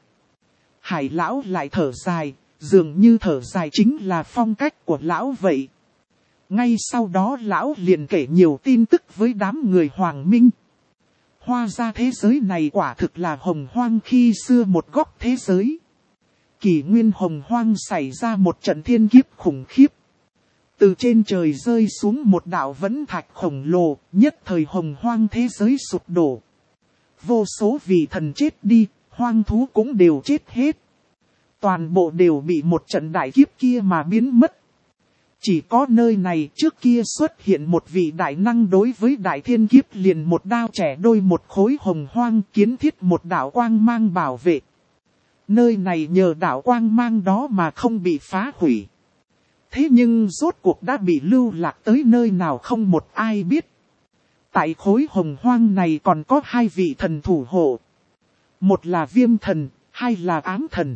Hải lão lại thở dài, dường như thở dài chính là phong cách của lão vậy. Ngay sau đó lão liền kể nhiều tin tức với đám người Hoàng Minh. Hóa ra thế giới này quả thực là hồng hoang khi xưa một góc thế giới. Kỷ nguyên hồng hoang xảy ra một trận thiên kiếp khủng khiếp. Từ trên trời rơi xuống một đạo vẫn thạch khổng lồ, nhất thời hồng hoang thế giới sụp đổ. Vô số vị thần chết đi, hoang thú cũng đều chết hết. Toàn bộ đều bị một trận đại kiếp kia mà biến mất. Chỉ có nơi này trước kia xuất hiện một vị đại năng đối với đại thiên kiếp liền một đao chẻ đôi một khối hồng hoang kiến thiết một đạo quang mang bảo vệ. Nơi này nhờ đạo quang mang đó mà không bị phá hủy. Thế nhưng rốt cuộc đã bị lưu lạc tới nơi nào không một ai biết. Tại khối hồng hoang này còn có hai vị thần thủ hộ. Một là Viêm thần, hai là ám thần.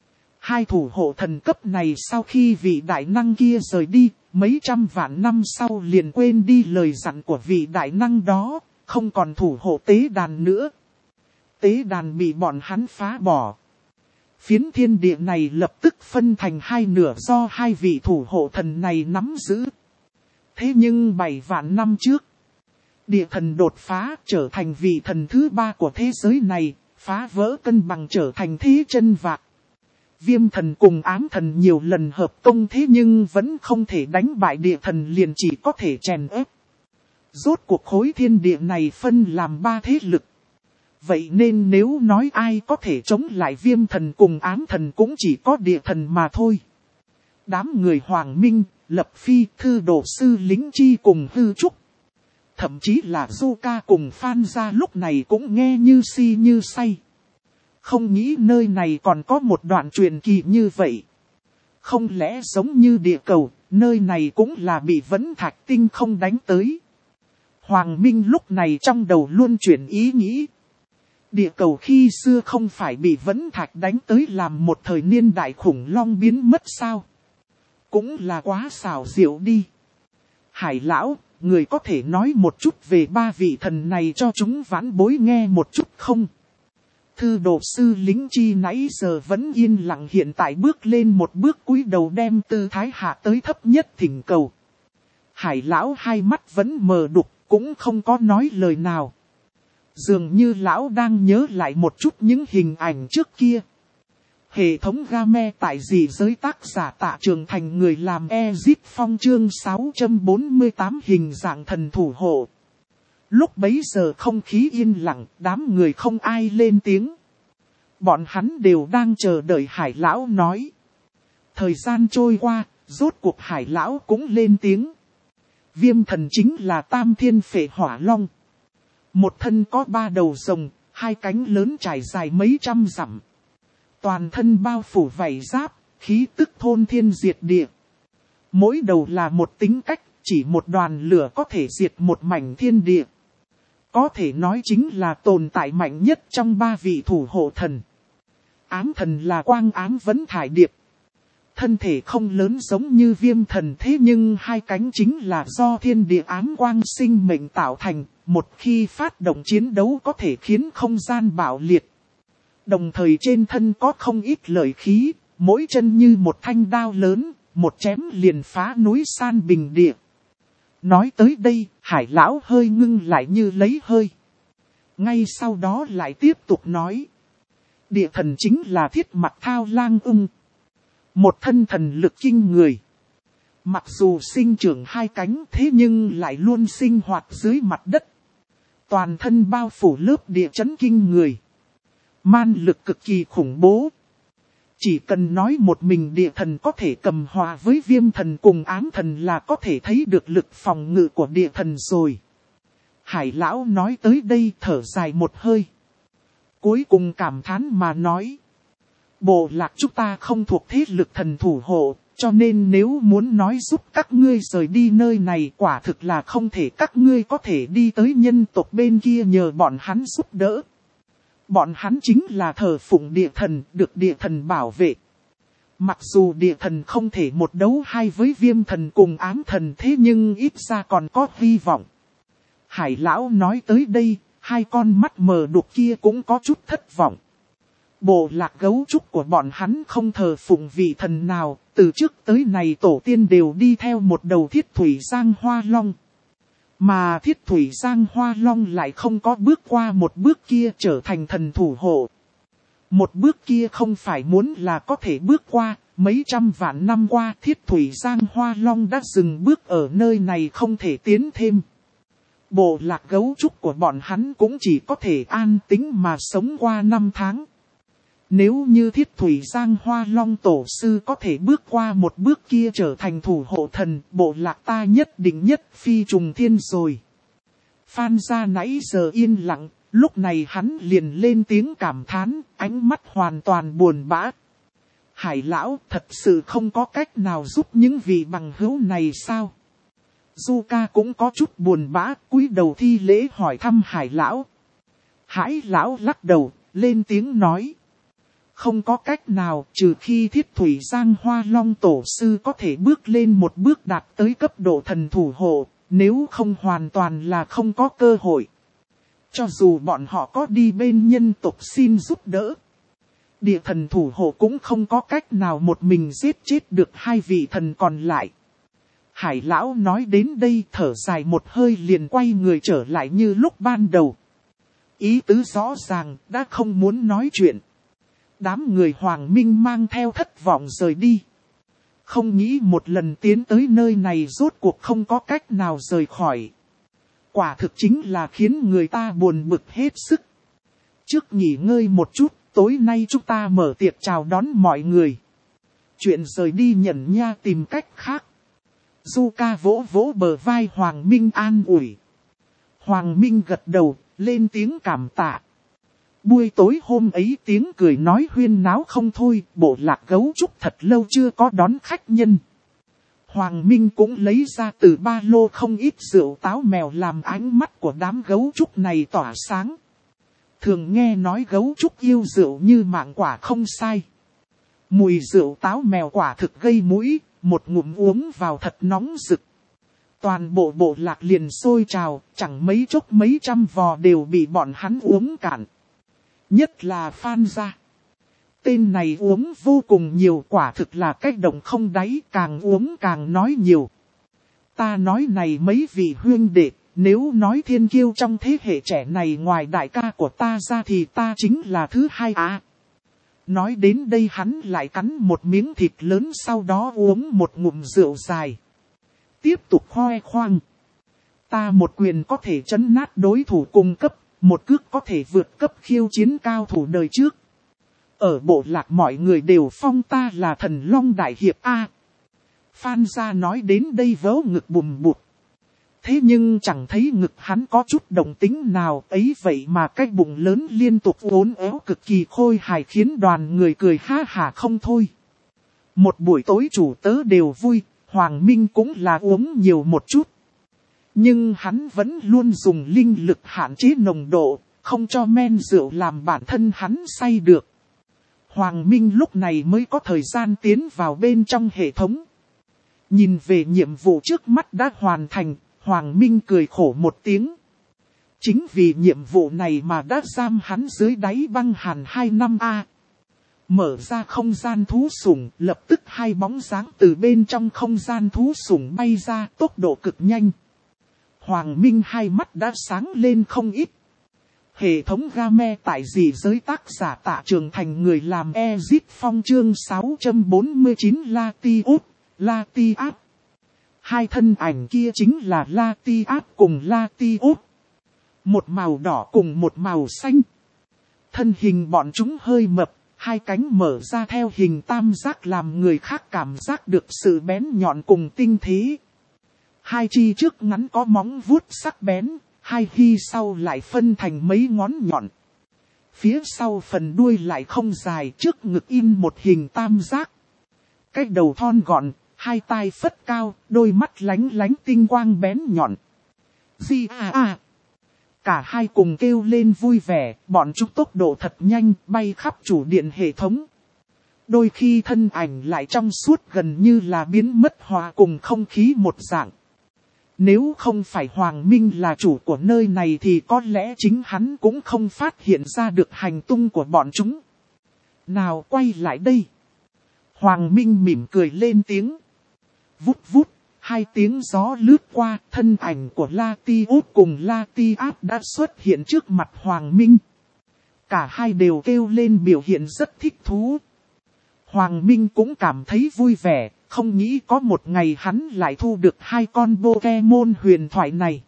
Hai thủ hộ thần cấp này sau khi vị đại năng kia rời đi, mấy trăm vạn năm sau liền quên đi lời dặn của vị đại năng đó, không còn thủ hộ tế đàn nữa. Tế đàn bị bọn hắn phá bỏ. Phiến thiên địa này lập tức phân thành hai nửa do hai vị thủ hộ thần này nắm giữ. Thế nhưng 7 vạn năm trước, địa thần đột phá trở thành vị thần thứ 3 của thế giới này, phá vỡ cân bằng trở thành thế chân vạc. Viêm thần cùng ám thần nhiều lần hợp công thế nhưng vẫn không thể đánh bại địa thần liền chỉ có thể chèn ép. Rốt cuộc khối thiên địa này phân làm 3 thế lực. Vậy nên nếu nói ai có thể chống lại Viêm thần cùng ám thần cũng chỉ có địa thần mà thôi. Đám người Hoàng Minh, Lập Phi, Thư Đồ Sư Lính Chi cùng Hư Trúc. Thậm chí là Du Ca cùng Phan Gia lúc này cũng nghe như si như say. Không nghĩ nơi này còn có một đoạn truyền kỳ như vậy. Không lẽ giống như địa cầu, nơi này cũng là bị Vấn Thạch Tinh không đánh tới. Hoàng Minh lúc này trong đầu luôn chuyển ý nghĩ. Địa cầu khi xưa không phải bị Vấn Thạch đánh tới làm một thời niên đại khủng long biến mất sao? Cũng là quá xảo diệu đi. Hải lão, người có thể nói một chút về 3 vị thần này cho chúng vãn bối nghe một chút không? Thư Đồ Sư Lính Chi nãy giờ vẫn yên lặng hiện tại bước lên một bước cúi đầu đem tư thái hạ tới thấp nhất thỉnh cầu. Hải lão hai mắt vẫn mờ đục, cũng không có nói lời nào. Dường như lão đang nhớ lại một chút những hình ảnh trước kia. Hệ thống game tại gì giới tác giả Tạ Trường Thành người làm Ezip Phong chương 648 hình dạng thần thủ hộ. Lúc bấy giờ không khí yên lặng, đám người không ai lên tiếng. Bọn hắn đều đang chờ đợi Hải lão nói. Thời gian trôi qua, rốt cuộc Hải lão cũng lên tiếng. Viêm thần chính là Tam Thiên Phệ Hỏa Long. Một thân có 3 đầu rồng, 2 cánh lớn trải dài mấy trăm dặm. Toàn thân bao phủ vảy giáp, khí tức thôn thiên diệt địa. Mỗi đầu là một tính cách, chỉ một đoàn lửa có thể diệt một mảnh thiên địa. Có thể nói chính là tồn tại mạnh nhất trong 3 vị thủ hộ thần. Ám thần là quang ám vấn thải điệp. Thân thể không lớn giống như Viêm thần thế nhưng 2 cánh chính là do thiên địa ám quang sinh mệnh tạo thành. Một khi phát động chiến đấu có thể khiến không gian bạo liệt. Đồng thời trên thân có không ít lợi khí, mỗi chân như một thanh đao lớn, một chém liền phá núi san bình địa. Nói tới đây, Hải lão hơi ngưng lại như lấy hơi. Ngay sau đó lại tiếp tục nói. Địa thần chính là Thiết Mặc Thao Lang Ưng. Một thân thần lực kinh người. Mặc dù sinh trưởng hai cánh thế nhưng lại luôn sinh hoạt dưới mặt đất. Toàn thân bao phủ lớp địa chấn kinh người. Man lực cực kỳ khủng bố. Chỉ cần nói một mình địa thần có thể cầm hòa với viêm thần cùng ám thần là có thể thấy được lực phòng ngự của địa thần rồi. Hải lão nói tới đây thở dài một hơi. Cuối cùng cảm thán mà nói. Bộ lạc chúng ta không thuộc thế lực thần thủ hộ, cho nên nếu muốn nói giúp các ngươi rời đi nơi này quả thực là không thể, các ngươi có thể đi tới nhân tộc bên kia nhờ bọn hắn giúp đỡ. Bọn hắn chính là thờ phụng địa thần, được địa thần bảo vệ. Mặc dù địa thần không thể một đấu hai với viêm thần cùng ám thần thế nhưng ít ra còn có hy vọng. Hải lão nói tới đây, hai con mắt mờ đục kia cũng có chút thất vọng. Bộ lạc gấu trúc của bọn hắn không thờ phụng vị thần nào, từ trước tới nay tổ tiên đều đi theo một đầu Thiết Thủy Giang Hoa Long. Mà Thiết Thủy Giang Hoa Long lại không có bước qua một bước kia trở thành thần thủ hộ. Một bước kia không phải muốn là có thể bước qua, mấy trăm vạn năm qua Thiết Thủy Giang Hoa Long đã dừng bước ở nơi này không thể tiến thêm. Bộ lạc gấu trúc của bọn hắn cũng chỉ có thể an tĩnh mà sống qua 5 tháng. Nếu như Thiết Thủy Giang Hoa Long tổ sư có thể bước qua một bước kia trở thành thủ hộ thần, bộ lạc ta nhất định nhất phi trùng thiên rồi. Phan gia nãy giờ yên lặng, lúc này hắn liền lên tiếng cảm thán, ánh mắt hoàn toàn buồn bã. Hải lão thật sự không có cách nào giúp những vị bằng hữu này sao? Du ca cũng có chút buồn bã, cúi đầu thi lễ hỏi thăm Hải lão. Hải lão lắc đầu, lên tiếng nói. Không có cách nào trừ khi Thiết Thủy Giang Hoa Long tổ sư có thể bước lên một bước đạt tới cấp độ thần thủ hộ, nếu không hoàn toàn là không có cơ hội. Cho dù bọn họ có đi bên nhân tộc xin giúp đỡ, địa thần thủ hộ cũng không có cách nào một mình giết chết được hai vị thần còn lại. Hải lão nói đến đây thở dài một hơi liền quay người trở lại như lúc ban đầu. Ý tứ rõ ràng đã không muốn nói chuyện. Đám người Hoàng Minh mang theo thất vọng rời đi. Không nghĩ một lần tiến tới nơi này rốt cuộc không có cách nào rời khỏi. Quả thực chính là khiến người ta buồn bực hết sức. Trước nghỉ ngơi một chút, tối nay chúng ta mở tiệc chào đón mọi người. Chuyện rời đi nhẫn nha tìm cách khác. Du ca vỗ vỗ bờ vai Hoàng Minh an ủi. Hoàng Minh gật đầu, lên tiếng cảm tạ. Buổi tối hôm ấy tiếng cười nói huyên náo không thôi, bộ lạc gấu trúc thật lâu chưa có đón khách nhân. Hoàng Minh cũng lấy ra từ ba lô không ít rượu táo mèo làm ánh mắt của đám gấu trúc này tỏa sáng. Thường nghe nói gấu trúc yêu rượu như mạng quả không sai. Mùi rượu táo mèo quả thực gây mũi, một ngụm uống vào thật nóng rực. Toàn bộ bộ lạc liền sôi trào, chẳng mấy chốc mấy trăm vò đều bị bọn hắn uống cạn. Nhất là Phan gia. Tên này uống vô cùng nhiều, quả thực là cách động không đáy, càng uống càng nói nhiều. Ta nói này mấy vị huynh đệ, nếu nói thiên kiêu trong thế hệ trẻ này ngoài đại ca của ta ra thì ta chính là thứ hai à. Nói đến đây hắn lại cắn một miếng thịt lớn sau đó uống một ngụm rượu dài. Tiếp tục khoe khoang. Ta một quyền có thể trấn nát đối thủ cung cấp, một cước có thể vượt cấp khiêu chiến cao thủ đời trước. Ở bộ lạc mọi người đều phong ta là thần long đại hiệp A. Phan gia nói đến đây vớ ngực bùm bụt. Thế nhưng chẳng thấy ngực hắn có chút động tính nào ấy, vậy mà cái bụng lớn liên tục uốn éo cực kỳ khôi hài khiến đoàn người cười ha hả không thôi. Một buổi tối chủ tớ đều vui, Hoàng Minh cũng là uống nhiều một chút. Nhưng hắn vẫn luôn dùng linh lực hạn chế nồng độ, không cho men rượu làm bản thân hắn say được. Hoàng Minh lúc này mới có thời gian tiến vào bên trong hệ thống. Nhìn về nhiệm vụ trước mắt đã hoàn thành, Hoàng Minh cười khổ một tiếng. Chính vì nhiệm vụ này mà đã giam hắn dưới đáy băng hàn 2 năm A. Mở ra không gian thú sủng, lập tức hai bóng dáng từ bên trong không gian thú sủng bay ra, tốc độ cực nhanh. Hoàng Minh hai mắt đã sáng lên không ít. Hệ thống game tại dị giới tác giả Tạ Trường Thành người làm Exit Phong chương 649 Latios, Latias. Hai thân ảnh kia chính là Latias cùng Latios. Một màu đỏ cùng một màu xanh. Thân hình bọn chúng hơi mập, hai cánh mở ra theo hình tam giác làm người khác cảm giác được sự bén nhọn cùng tinh thế. Hai chi trước ngắn có móng vuốt sắc bén, hai chi sau lại phân thành mấy ngón nhọn. Phía sau phần đuôi lại không dài, trước ngực in một hình tam giác. Cái đầu thon gọn, hai tai phất cao, đôi mắt lánh lánh tinh quang bén nhọn. Di à. Cả hai cùng kêu lên vui vẻ, bọn chúng tốc độ thật nhanh, bay khắp chủ điện hệ thống. Đôi khi thân ảnh lại trong suốt gần như là biến mất hòa cùng không khí một dạng. Nếu không phải Hoàng Minh là chủ của nơi này thì có lẽ chính hắn cũng không phát hiện ra được hành tung của bọn chúng. Nào quay lại đây. Hoàng Minh mỉm cười lên tiếng. Vút vút, hai tiếng gió lướt qua, thân ảnh của Latios cùng Latias đã xuất hiện trước mặt Hoàng Minh. Cả hai đều kêu lên biểu hiện rất thích thú. Hoàng Minh cũng cảm thấy vui vẻ, không nghĩ có một ngày hắn lại thu được hai con Pokemon huyền thoại này.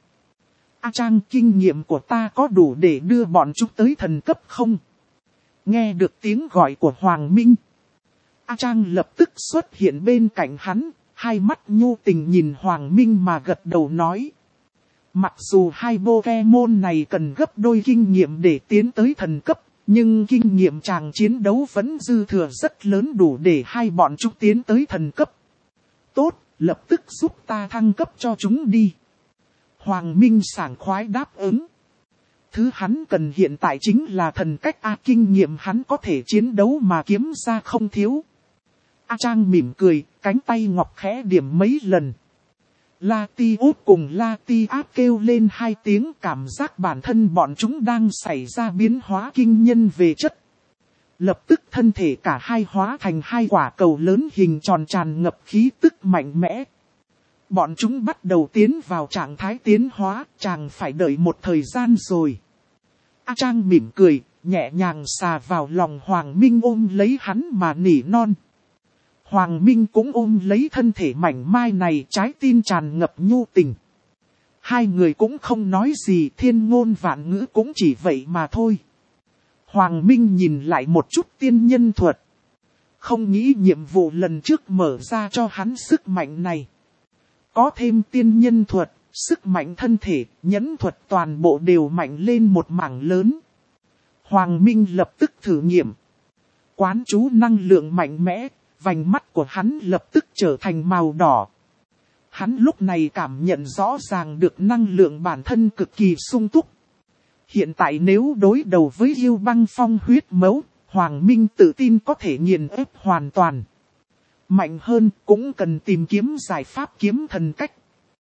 A Trang, kinh nghiệm của ta có đủ để đưa bọn chúng tới thần cấp không? Nghe được tiếng gọi của Hoàng Minh. A Trang lập tức xuất hiện bên cạnh hắn, hai mắt nhu tình nhìn Hoàng Minh mà gật đầu nói. Mặc dù hai Pokemon này cần gấp đôi kinh nghiệm để tiến tới thần cấp, nhưng kinh nghiệm chàng chiến đấu vẫn dư thừa rất lớn đủ để hai bọn chúng tiến tới thần cấp. Tốt, lập tức giúp ta thăng cấp cho chúng đi. Hoàng Minh sảng khoái đáp ứng. Thứ hắn cần hiện tại chính là thần cách kinh nghiệm hắn có thể chiến đấu mà kiếm ra không thiếu. A Trang mỉm cười, cánh tay ngọc khẽ điểm mấy lần. Latios cùng Latias kêu lên hai tiếng, cảm giác bản thân bọn chúng đang xảy ra biến hóa kinh nhân về chất. Lập tức thân thể cả hai hóa thành hai quả cầu lớn hình tròn tràn ngập khí tức mạnh mẽ. Bọn chúng bắt đầu tiến vào trạng thái tiến hóa, chàng phải đợi một thời gian rồi. A Trang mỉm cười, nhẹ nhàng xà vào lòng Hoàng Minh ôm lấy hắn mà nỉ non. Hoàng Minh cũng ôm lấy thân thể mảnh mai này, trái tim tràn ngập nhu tình. Hai người cũng không nói gì, thiên ngôn vạn ngữ cũng chỉ vậy mà thôi. Hoàng Minh nhìn lại một chút tiên nhân thuật. Không nghĩ nhiệm vụ lần trước mở ra cho hắn sức mạnh này. Có thêm tiên nhân thuật, sức mạnh thân thể, nhẫn thuật toàn bộ đều mạnh lên một mảng lớn. Hoàng Minh lập tức thử nghiệm. Quán chú năng lượng mạnh mẽ, vành mắt của hắn lập tức trở thành màu đỏ. Hắn lúc này cảm nhận rõ ràng được năng lượng bản thân cực kỳ sung túc. Hiện tại nếu đối đầu với yêu băng phong huyết mẫu, Hoàng Minh tự tin có thể nghiền ép hoàn toàn. Mạnh hơn cũng cần tìm kiếm giải pháp kiếm thần cách.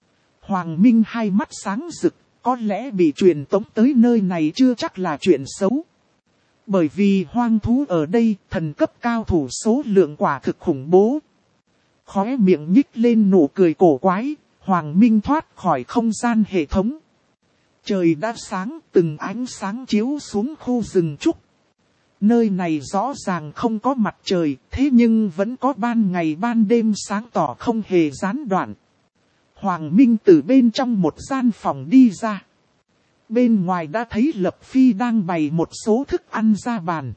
Hoàng Minh hai mắt sáng rực, có lẽ bị truyền tống tới nơi này chưa chắc là chuyện xấu. Bởi vì hoang thú ở đây, thần cấp cao thủ số lượng quả thực khủng bố. Khóe miệng nhích lên nụ cười cổ quái, Hoàng Minh thoát khỏi không gian hệ thống. Trời đã sáng, từng ánh sáng chiếu xuống khu rừng trúc. Nơi này rõ ràng không có mặt trời, thế nhưng vẫn có ban ngày ban đêm sáng tỏ không hề gián đoạn. Hoàng Minh từ bên trong một gian phòng đi ra. Bên ngoài đã thấy Lập Phi đang bày một số thức ăn ra bàn.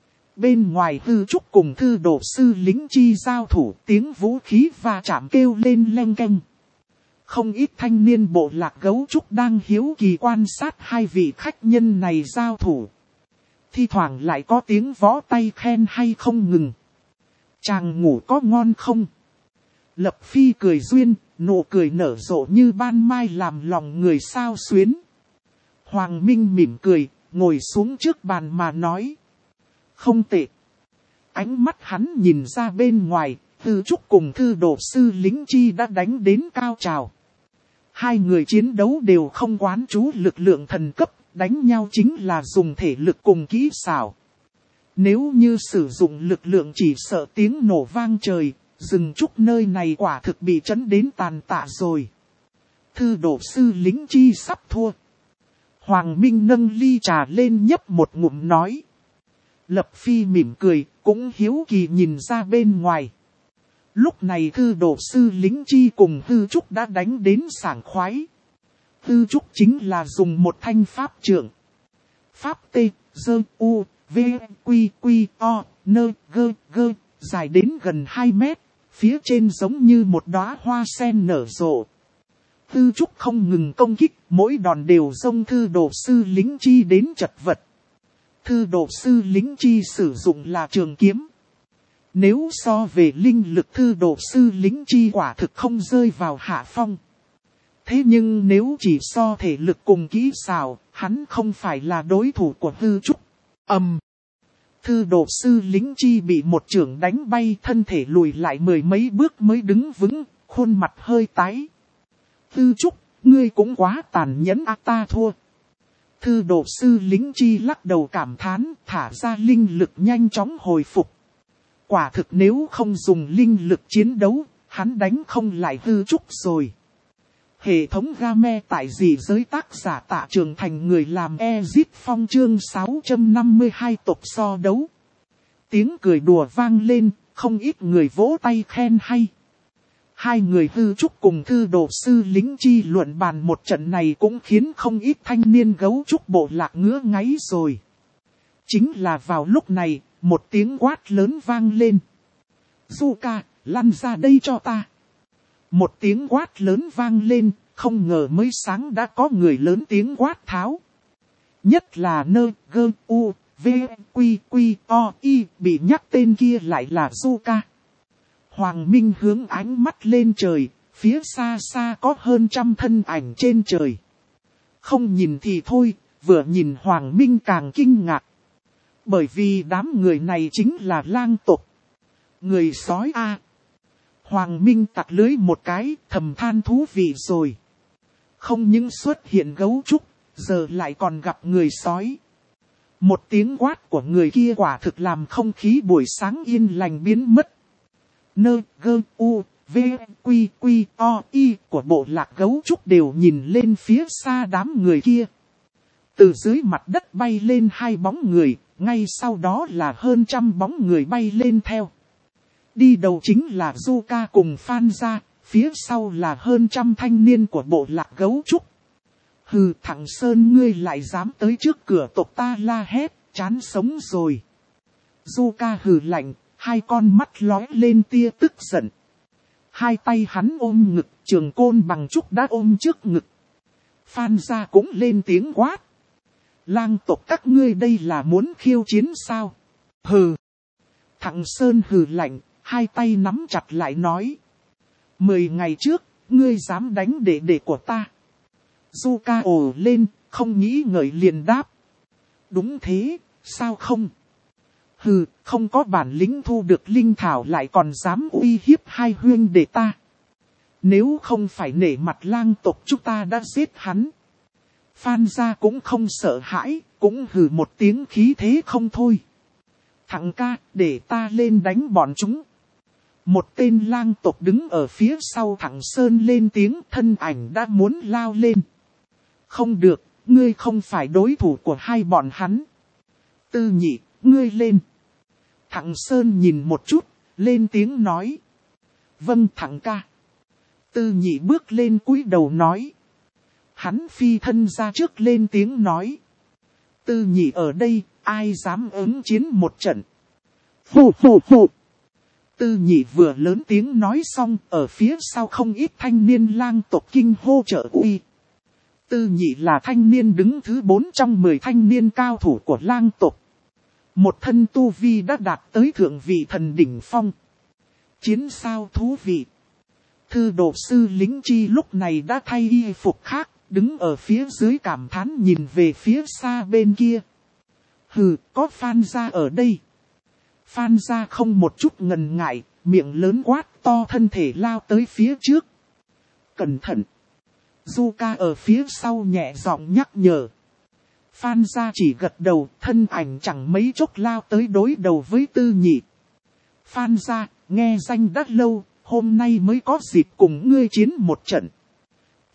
Bên ngoài Thư Trúc cùng Thư Đồ Sư lính chi giao thủ, tiếng vũ khí va chạm kêu lên leng keng. Không ít thanh niên bộ lạc gấu trúc đang hiếu kỳ quan sát hai vị khách nhân này giao thủ. Thi thoảng lại có tiếng võ tay khen hay không ngừng. Chàng ngủ có ngon không? Lập Phi cười duyên, nụ cười nở rộ như ban mai làm lòng người sao xuyến. Hoàng Minh mỉm cười, ngồi xuống trước bàn mà nói. Không tệ. Ánh mắt hắn nhìn ra bên ngoài, Thư Trúc cùng Thư Đồ Sư lính chi đã đánh đến cao trào. Hai người chiến đấu đều không quán trú lực lượng thần cấp, đánh nhau chính là dùng thể lực cùng kỹ xảo. Nếu như sử dụng lực lượng chỉ sợ tiếng nổ vang trời, rừng trúc nơi này quả thực bị chấn đến tàn tạ rồi. Thư độ sư lính chi sắp thua. Hoàng Minh nâng ly trà lên nhấp một ngụm nói. Lập Phi mỉm cười, cũng hiếu kỳ nhìn ra bên ngoài. Lúc này thư độ sư lính chi cùng Tư Trúc đã đánh đến sảng khoái. Tư Trúc chính là dùng một thanh pháp trượng. Pháp T, Dơ, U, V, Quy, Quy, O, Nơ, Gơ, Gơ, dài đến gần 2 mét, phía trên giống như một đóa hoa sen nở rộ. Tư Trúc không ngừng công kích, mỗi đòn đều xông thư độ sư lính chi đến chật vật. Thư độ sư lính chi sử dụng là trường kiếm. Nếu so về linh lực thư độ sư lính chi quả thực không rơi vào hạ phong. Thế nhưng nếu chỉ so thể lực cùng kỹ xảo, hắn không phải là đối thủ của Tư Trúc. Thư độ sư lính chi bị một chưởng đánh bay, thân thể lùi lại 10 mấy bước mới đứng vững, khuôn mặt hơi tái. Tư Trúc, ngươi cũng quá tàn nhẫn, ta thua. Thư độ sư lính chi lắc đầu cảm thán, thả ra linh lực nhanh chóng hồi phục. Quả thực nếu không dùng linh lực chiến đấu, hắn đánh không lại Tư Trúc rồi. Hệ thống game tại dị giới tác giả Tạ Trường Thành người làm Exit Phong chương 652 tộc so đấu. Tiếng cười đùa vang lên, không ít người vỗ tay khen hay. Hai người Tư Trúc cùng thư độ sư lính chi luận bàn một trận này cũng khiến không ít thanh niên gấu trúc bộ lạc ngứa ngáy rồi. Chính là vào lúc này, một tiếng quát lớn vang lên. Zuka, lăn ra đây cho ta. Một tiếng quát lớn vang lên, không ngờ mới sáng đã có người lớn tiếng quát tháo. Nhất là Nơ, Gơ, U, V, Quy, Quy, O, I bị nhắc tên kia lại là Zuka. Hoàng Minh hướng ánh mắt lên trời, phía xa xa có hơn 100 thân ảnh trên trời. Không nhìn thì thôi, vừa nhìn Hoàng Minh càng kinh ngạc. Bởi vì đám người này chính là lang tộc. Người sói a. Hoàng Minh tặc lưới một cái, thầm than thú vị rồi. Không những xuất hiện gấu trúc, giờ lại còn gặp người sói. Một tiếng quát của người kia quả thực làm không khí buổi sáng yên lành biến mất. Nơ, Gơ, U, V, Quy, Quy, O, I của bộ lạc gấu trúc đều nhìn lên phía xa đám người kia. Từ dưới mặt đất bay lên 2 bóng người, ngay sau đó là hơn 100 bóng người bay lên theo. Đi đầu chính là Zuka cùng Phan gia, phía sau là hơn 100 thanh niên của bộ lạc gấu trúc. Hừ, thằng Sơn ngươi lại dám tới trước cửa tộc ta la hét, chán sống rồi. Zuka hừ lạnh, 2 con mắt lóe lên tia tức giận. 2 tay hắn ôm ngực, trường côn bằng trúc đã ôm trước ngực. Phan gia cũng lên tiếng quát. Lang tộc các ngươi đây là muốn khiêu chiến sao? Hừ. Thằng Sơn hừ lạnh, 2 tay nắm chặt lại nói. 10 ngày trước, ngươi dám đánh đệ đệ của ta. Zuka ồ lên, không nghĩ ngợi liền đáp. Đúng thế, sao không? Hừ, không có bản lĩnh thu được linh thảo lại còn dám uy hiếp 2 huynh đệ ta. Nếu không phải nể mặt lang tộc chúng ta đã giết hắn. Phan gia cũng không sợ hãi, cũng hừ một tiếng khí thế không thôi. Thằng ca, để ta lên đánh bọn chúng. Một tên lang tộc đứng ở phía sau thằng Sơn lên tiếng, thân ảnh đã muốn lao lên. Không được, ngươi không phải đối thủ của 2 bọn hắn. Tư Nhị, ngươi lên. Thằng Sơn nhìn một chút, lên tiếng nói. Vâng thằng ca. Tư Nhị bước lên cúi đầu nói. Hắn phi thân ra trước lên tiếng nói. Tư Nhị ở đây, ai dám ứng chiến một trận. Phụ phụ phụ. Tư Nhị vừa lớn tiếng nói xong, ở phía sau không ít thanh niên lang tộc kinh hô trợ uy. Tư Nhị là thanh niên đứng thứ 4 trong 10 thanh niên cao thủ của lang tộc. Một thân tu vi đã đạt tới thượng vị thần đỉnh phong. Chiến sao thú vị. Thư độ sư lính chi lúc này đã thay y phục khác, đứng ở phía dưới cảm thán nhìn về phía xa bên kia. Hừ, có Phan gia ở đây. Phan gia không một chút ngần ngại, miệng lớn quát to thân thể lao tới phía trước. Cẩn thận. Zuka ở phía sau nhẹ giọng nhắc nhở. Phan gia chỉ gật đầu, thân ảnh chẳng mấy chốc lao tới đối đầu với Tư Nhị. Phan gia, nghe danh đã lâu, hôm nay mới có dịp cùng ngươi chiến một trận.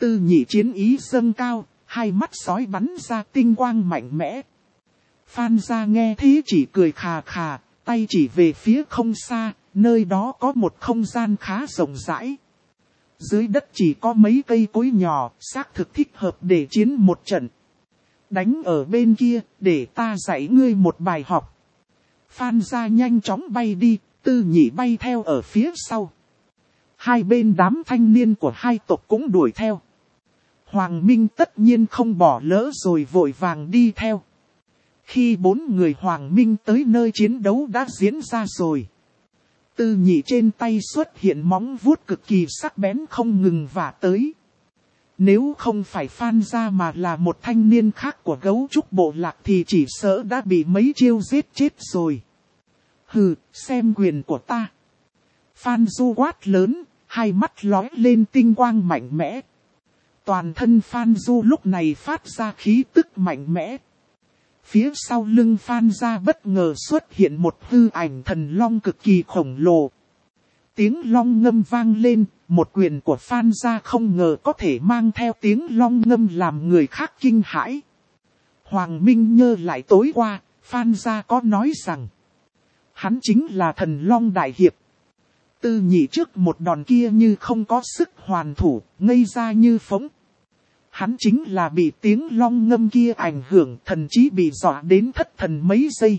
Tư Nhị chiến ý dâng cao, hai mắt sói bắn ra tinh quang mạnh mẽ. Phan Gia nghe thế chỉ cười khà khà, tay chỉ về phía không xa, nơi đó có một không gian khá rộng rãi. Dưới đất chỉ có mấy cây cối nhỏ, xác thực thích hợp để chiến một trận. Đánh ở bên kia, để ta dạy ngươi một bài học. Phan Gia nhanh chóng bay đi, Tư Nhị bay theo ở phía sau. Hai bên đám thanh niên của hai tộc cũng đuổi theo. Hoàng Minh tất nhiên không bỏ lỡ rồi vội vàng đi theo. Khi 4 người Hoàng Minh tới nơi chiến đấu đã diễn ra rồi. Tư Nhị trên tay xuất hiện móng vuốt cực kỳ sắc bén không ngừng vả tới. Nếu không phải Phan Gia mà là một thanh niên khác của Gấu Trúc bộ lạc thì chỉ sợ đã bị mấy chiêu giết chết rồi. Hừ, xem quyền của ta. Phan Du quát lớn, hai mắt lóe lên tinh quang mạnh mẽ. Toàn thân Phan Du lúc này phát ra khí tức mạnh mẽ. Phía sau lưng Phan Gia bất ngờ xuất hiện một hư ảnh thần long cực kỳ khổng lồ. Tiếng long ngâm vang lên, một quyền của Phan Gia không ngờ có thể mang theo tiếng long ngâm làm người khác kinh hãi. Hoàng Minh nhớ lại tối qua, Phan Gia có nói rằng hắn chính là thần long đại hiệp. Tư Nhị trước một đòn kia như không có sức hoàn thủ, ngây ra như phỗng. Hắn chính là bị tiếng long ngâm kia ảnh hưởng, thần trí bị dọa đến thất thần mấy giây.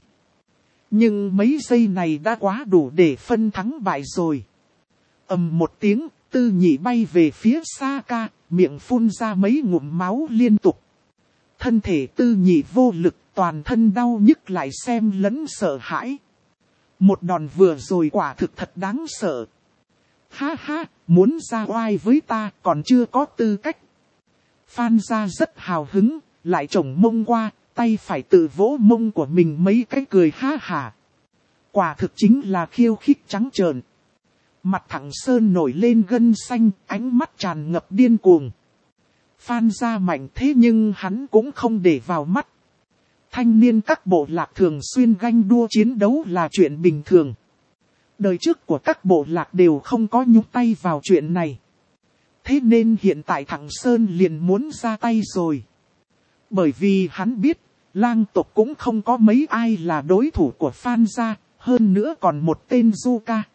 Nhưng mấy giây này đã quá đủ để phân thắng bại rồi. Ầm một tiếng, Tư Nhị bay về phía xa ca, miệng phun ra mấy ngụm máu liên tục. Thân thể Tư Nhị vô lực, toàn thân đau nhức lại xem lẫn sợ hãi. Một đòn vừa rồi quả thực thật đáng sợ. Ha ha, muốn ra oai với ta còn chưa có tư cách. Phan Gia rất hào hứng, lại chổng mông qua, tay phải tự vỗ mông của mình mấy cái cười ha hả. Quả thực chính là khiêu khích trắng trợn. Mặt thẳng sơn nổi lên gân xanh, ánh mắt tràn ngập điên cuồng. Phan Gia mạnh thế nhưng hắn cũng không để vào mắt. Thanh niên các bộ lạc thường xuyên ganh đua chiến đấu là chuyện bình thường. Đời trước của các bộ lạc đều không có nhúng tay vào chuyện này. Thế nên hiện tại thằng Sơn liền muốn ra tay rồi. Bởi vì hắn biết, lang tộc cũng không có mấy ai là đối thủ của Phan Gia, hơn nữa còn một tên Du Ca.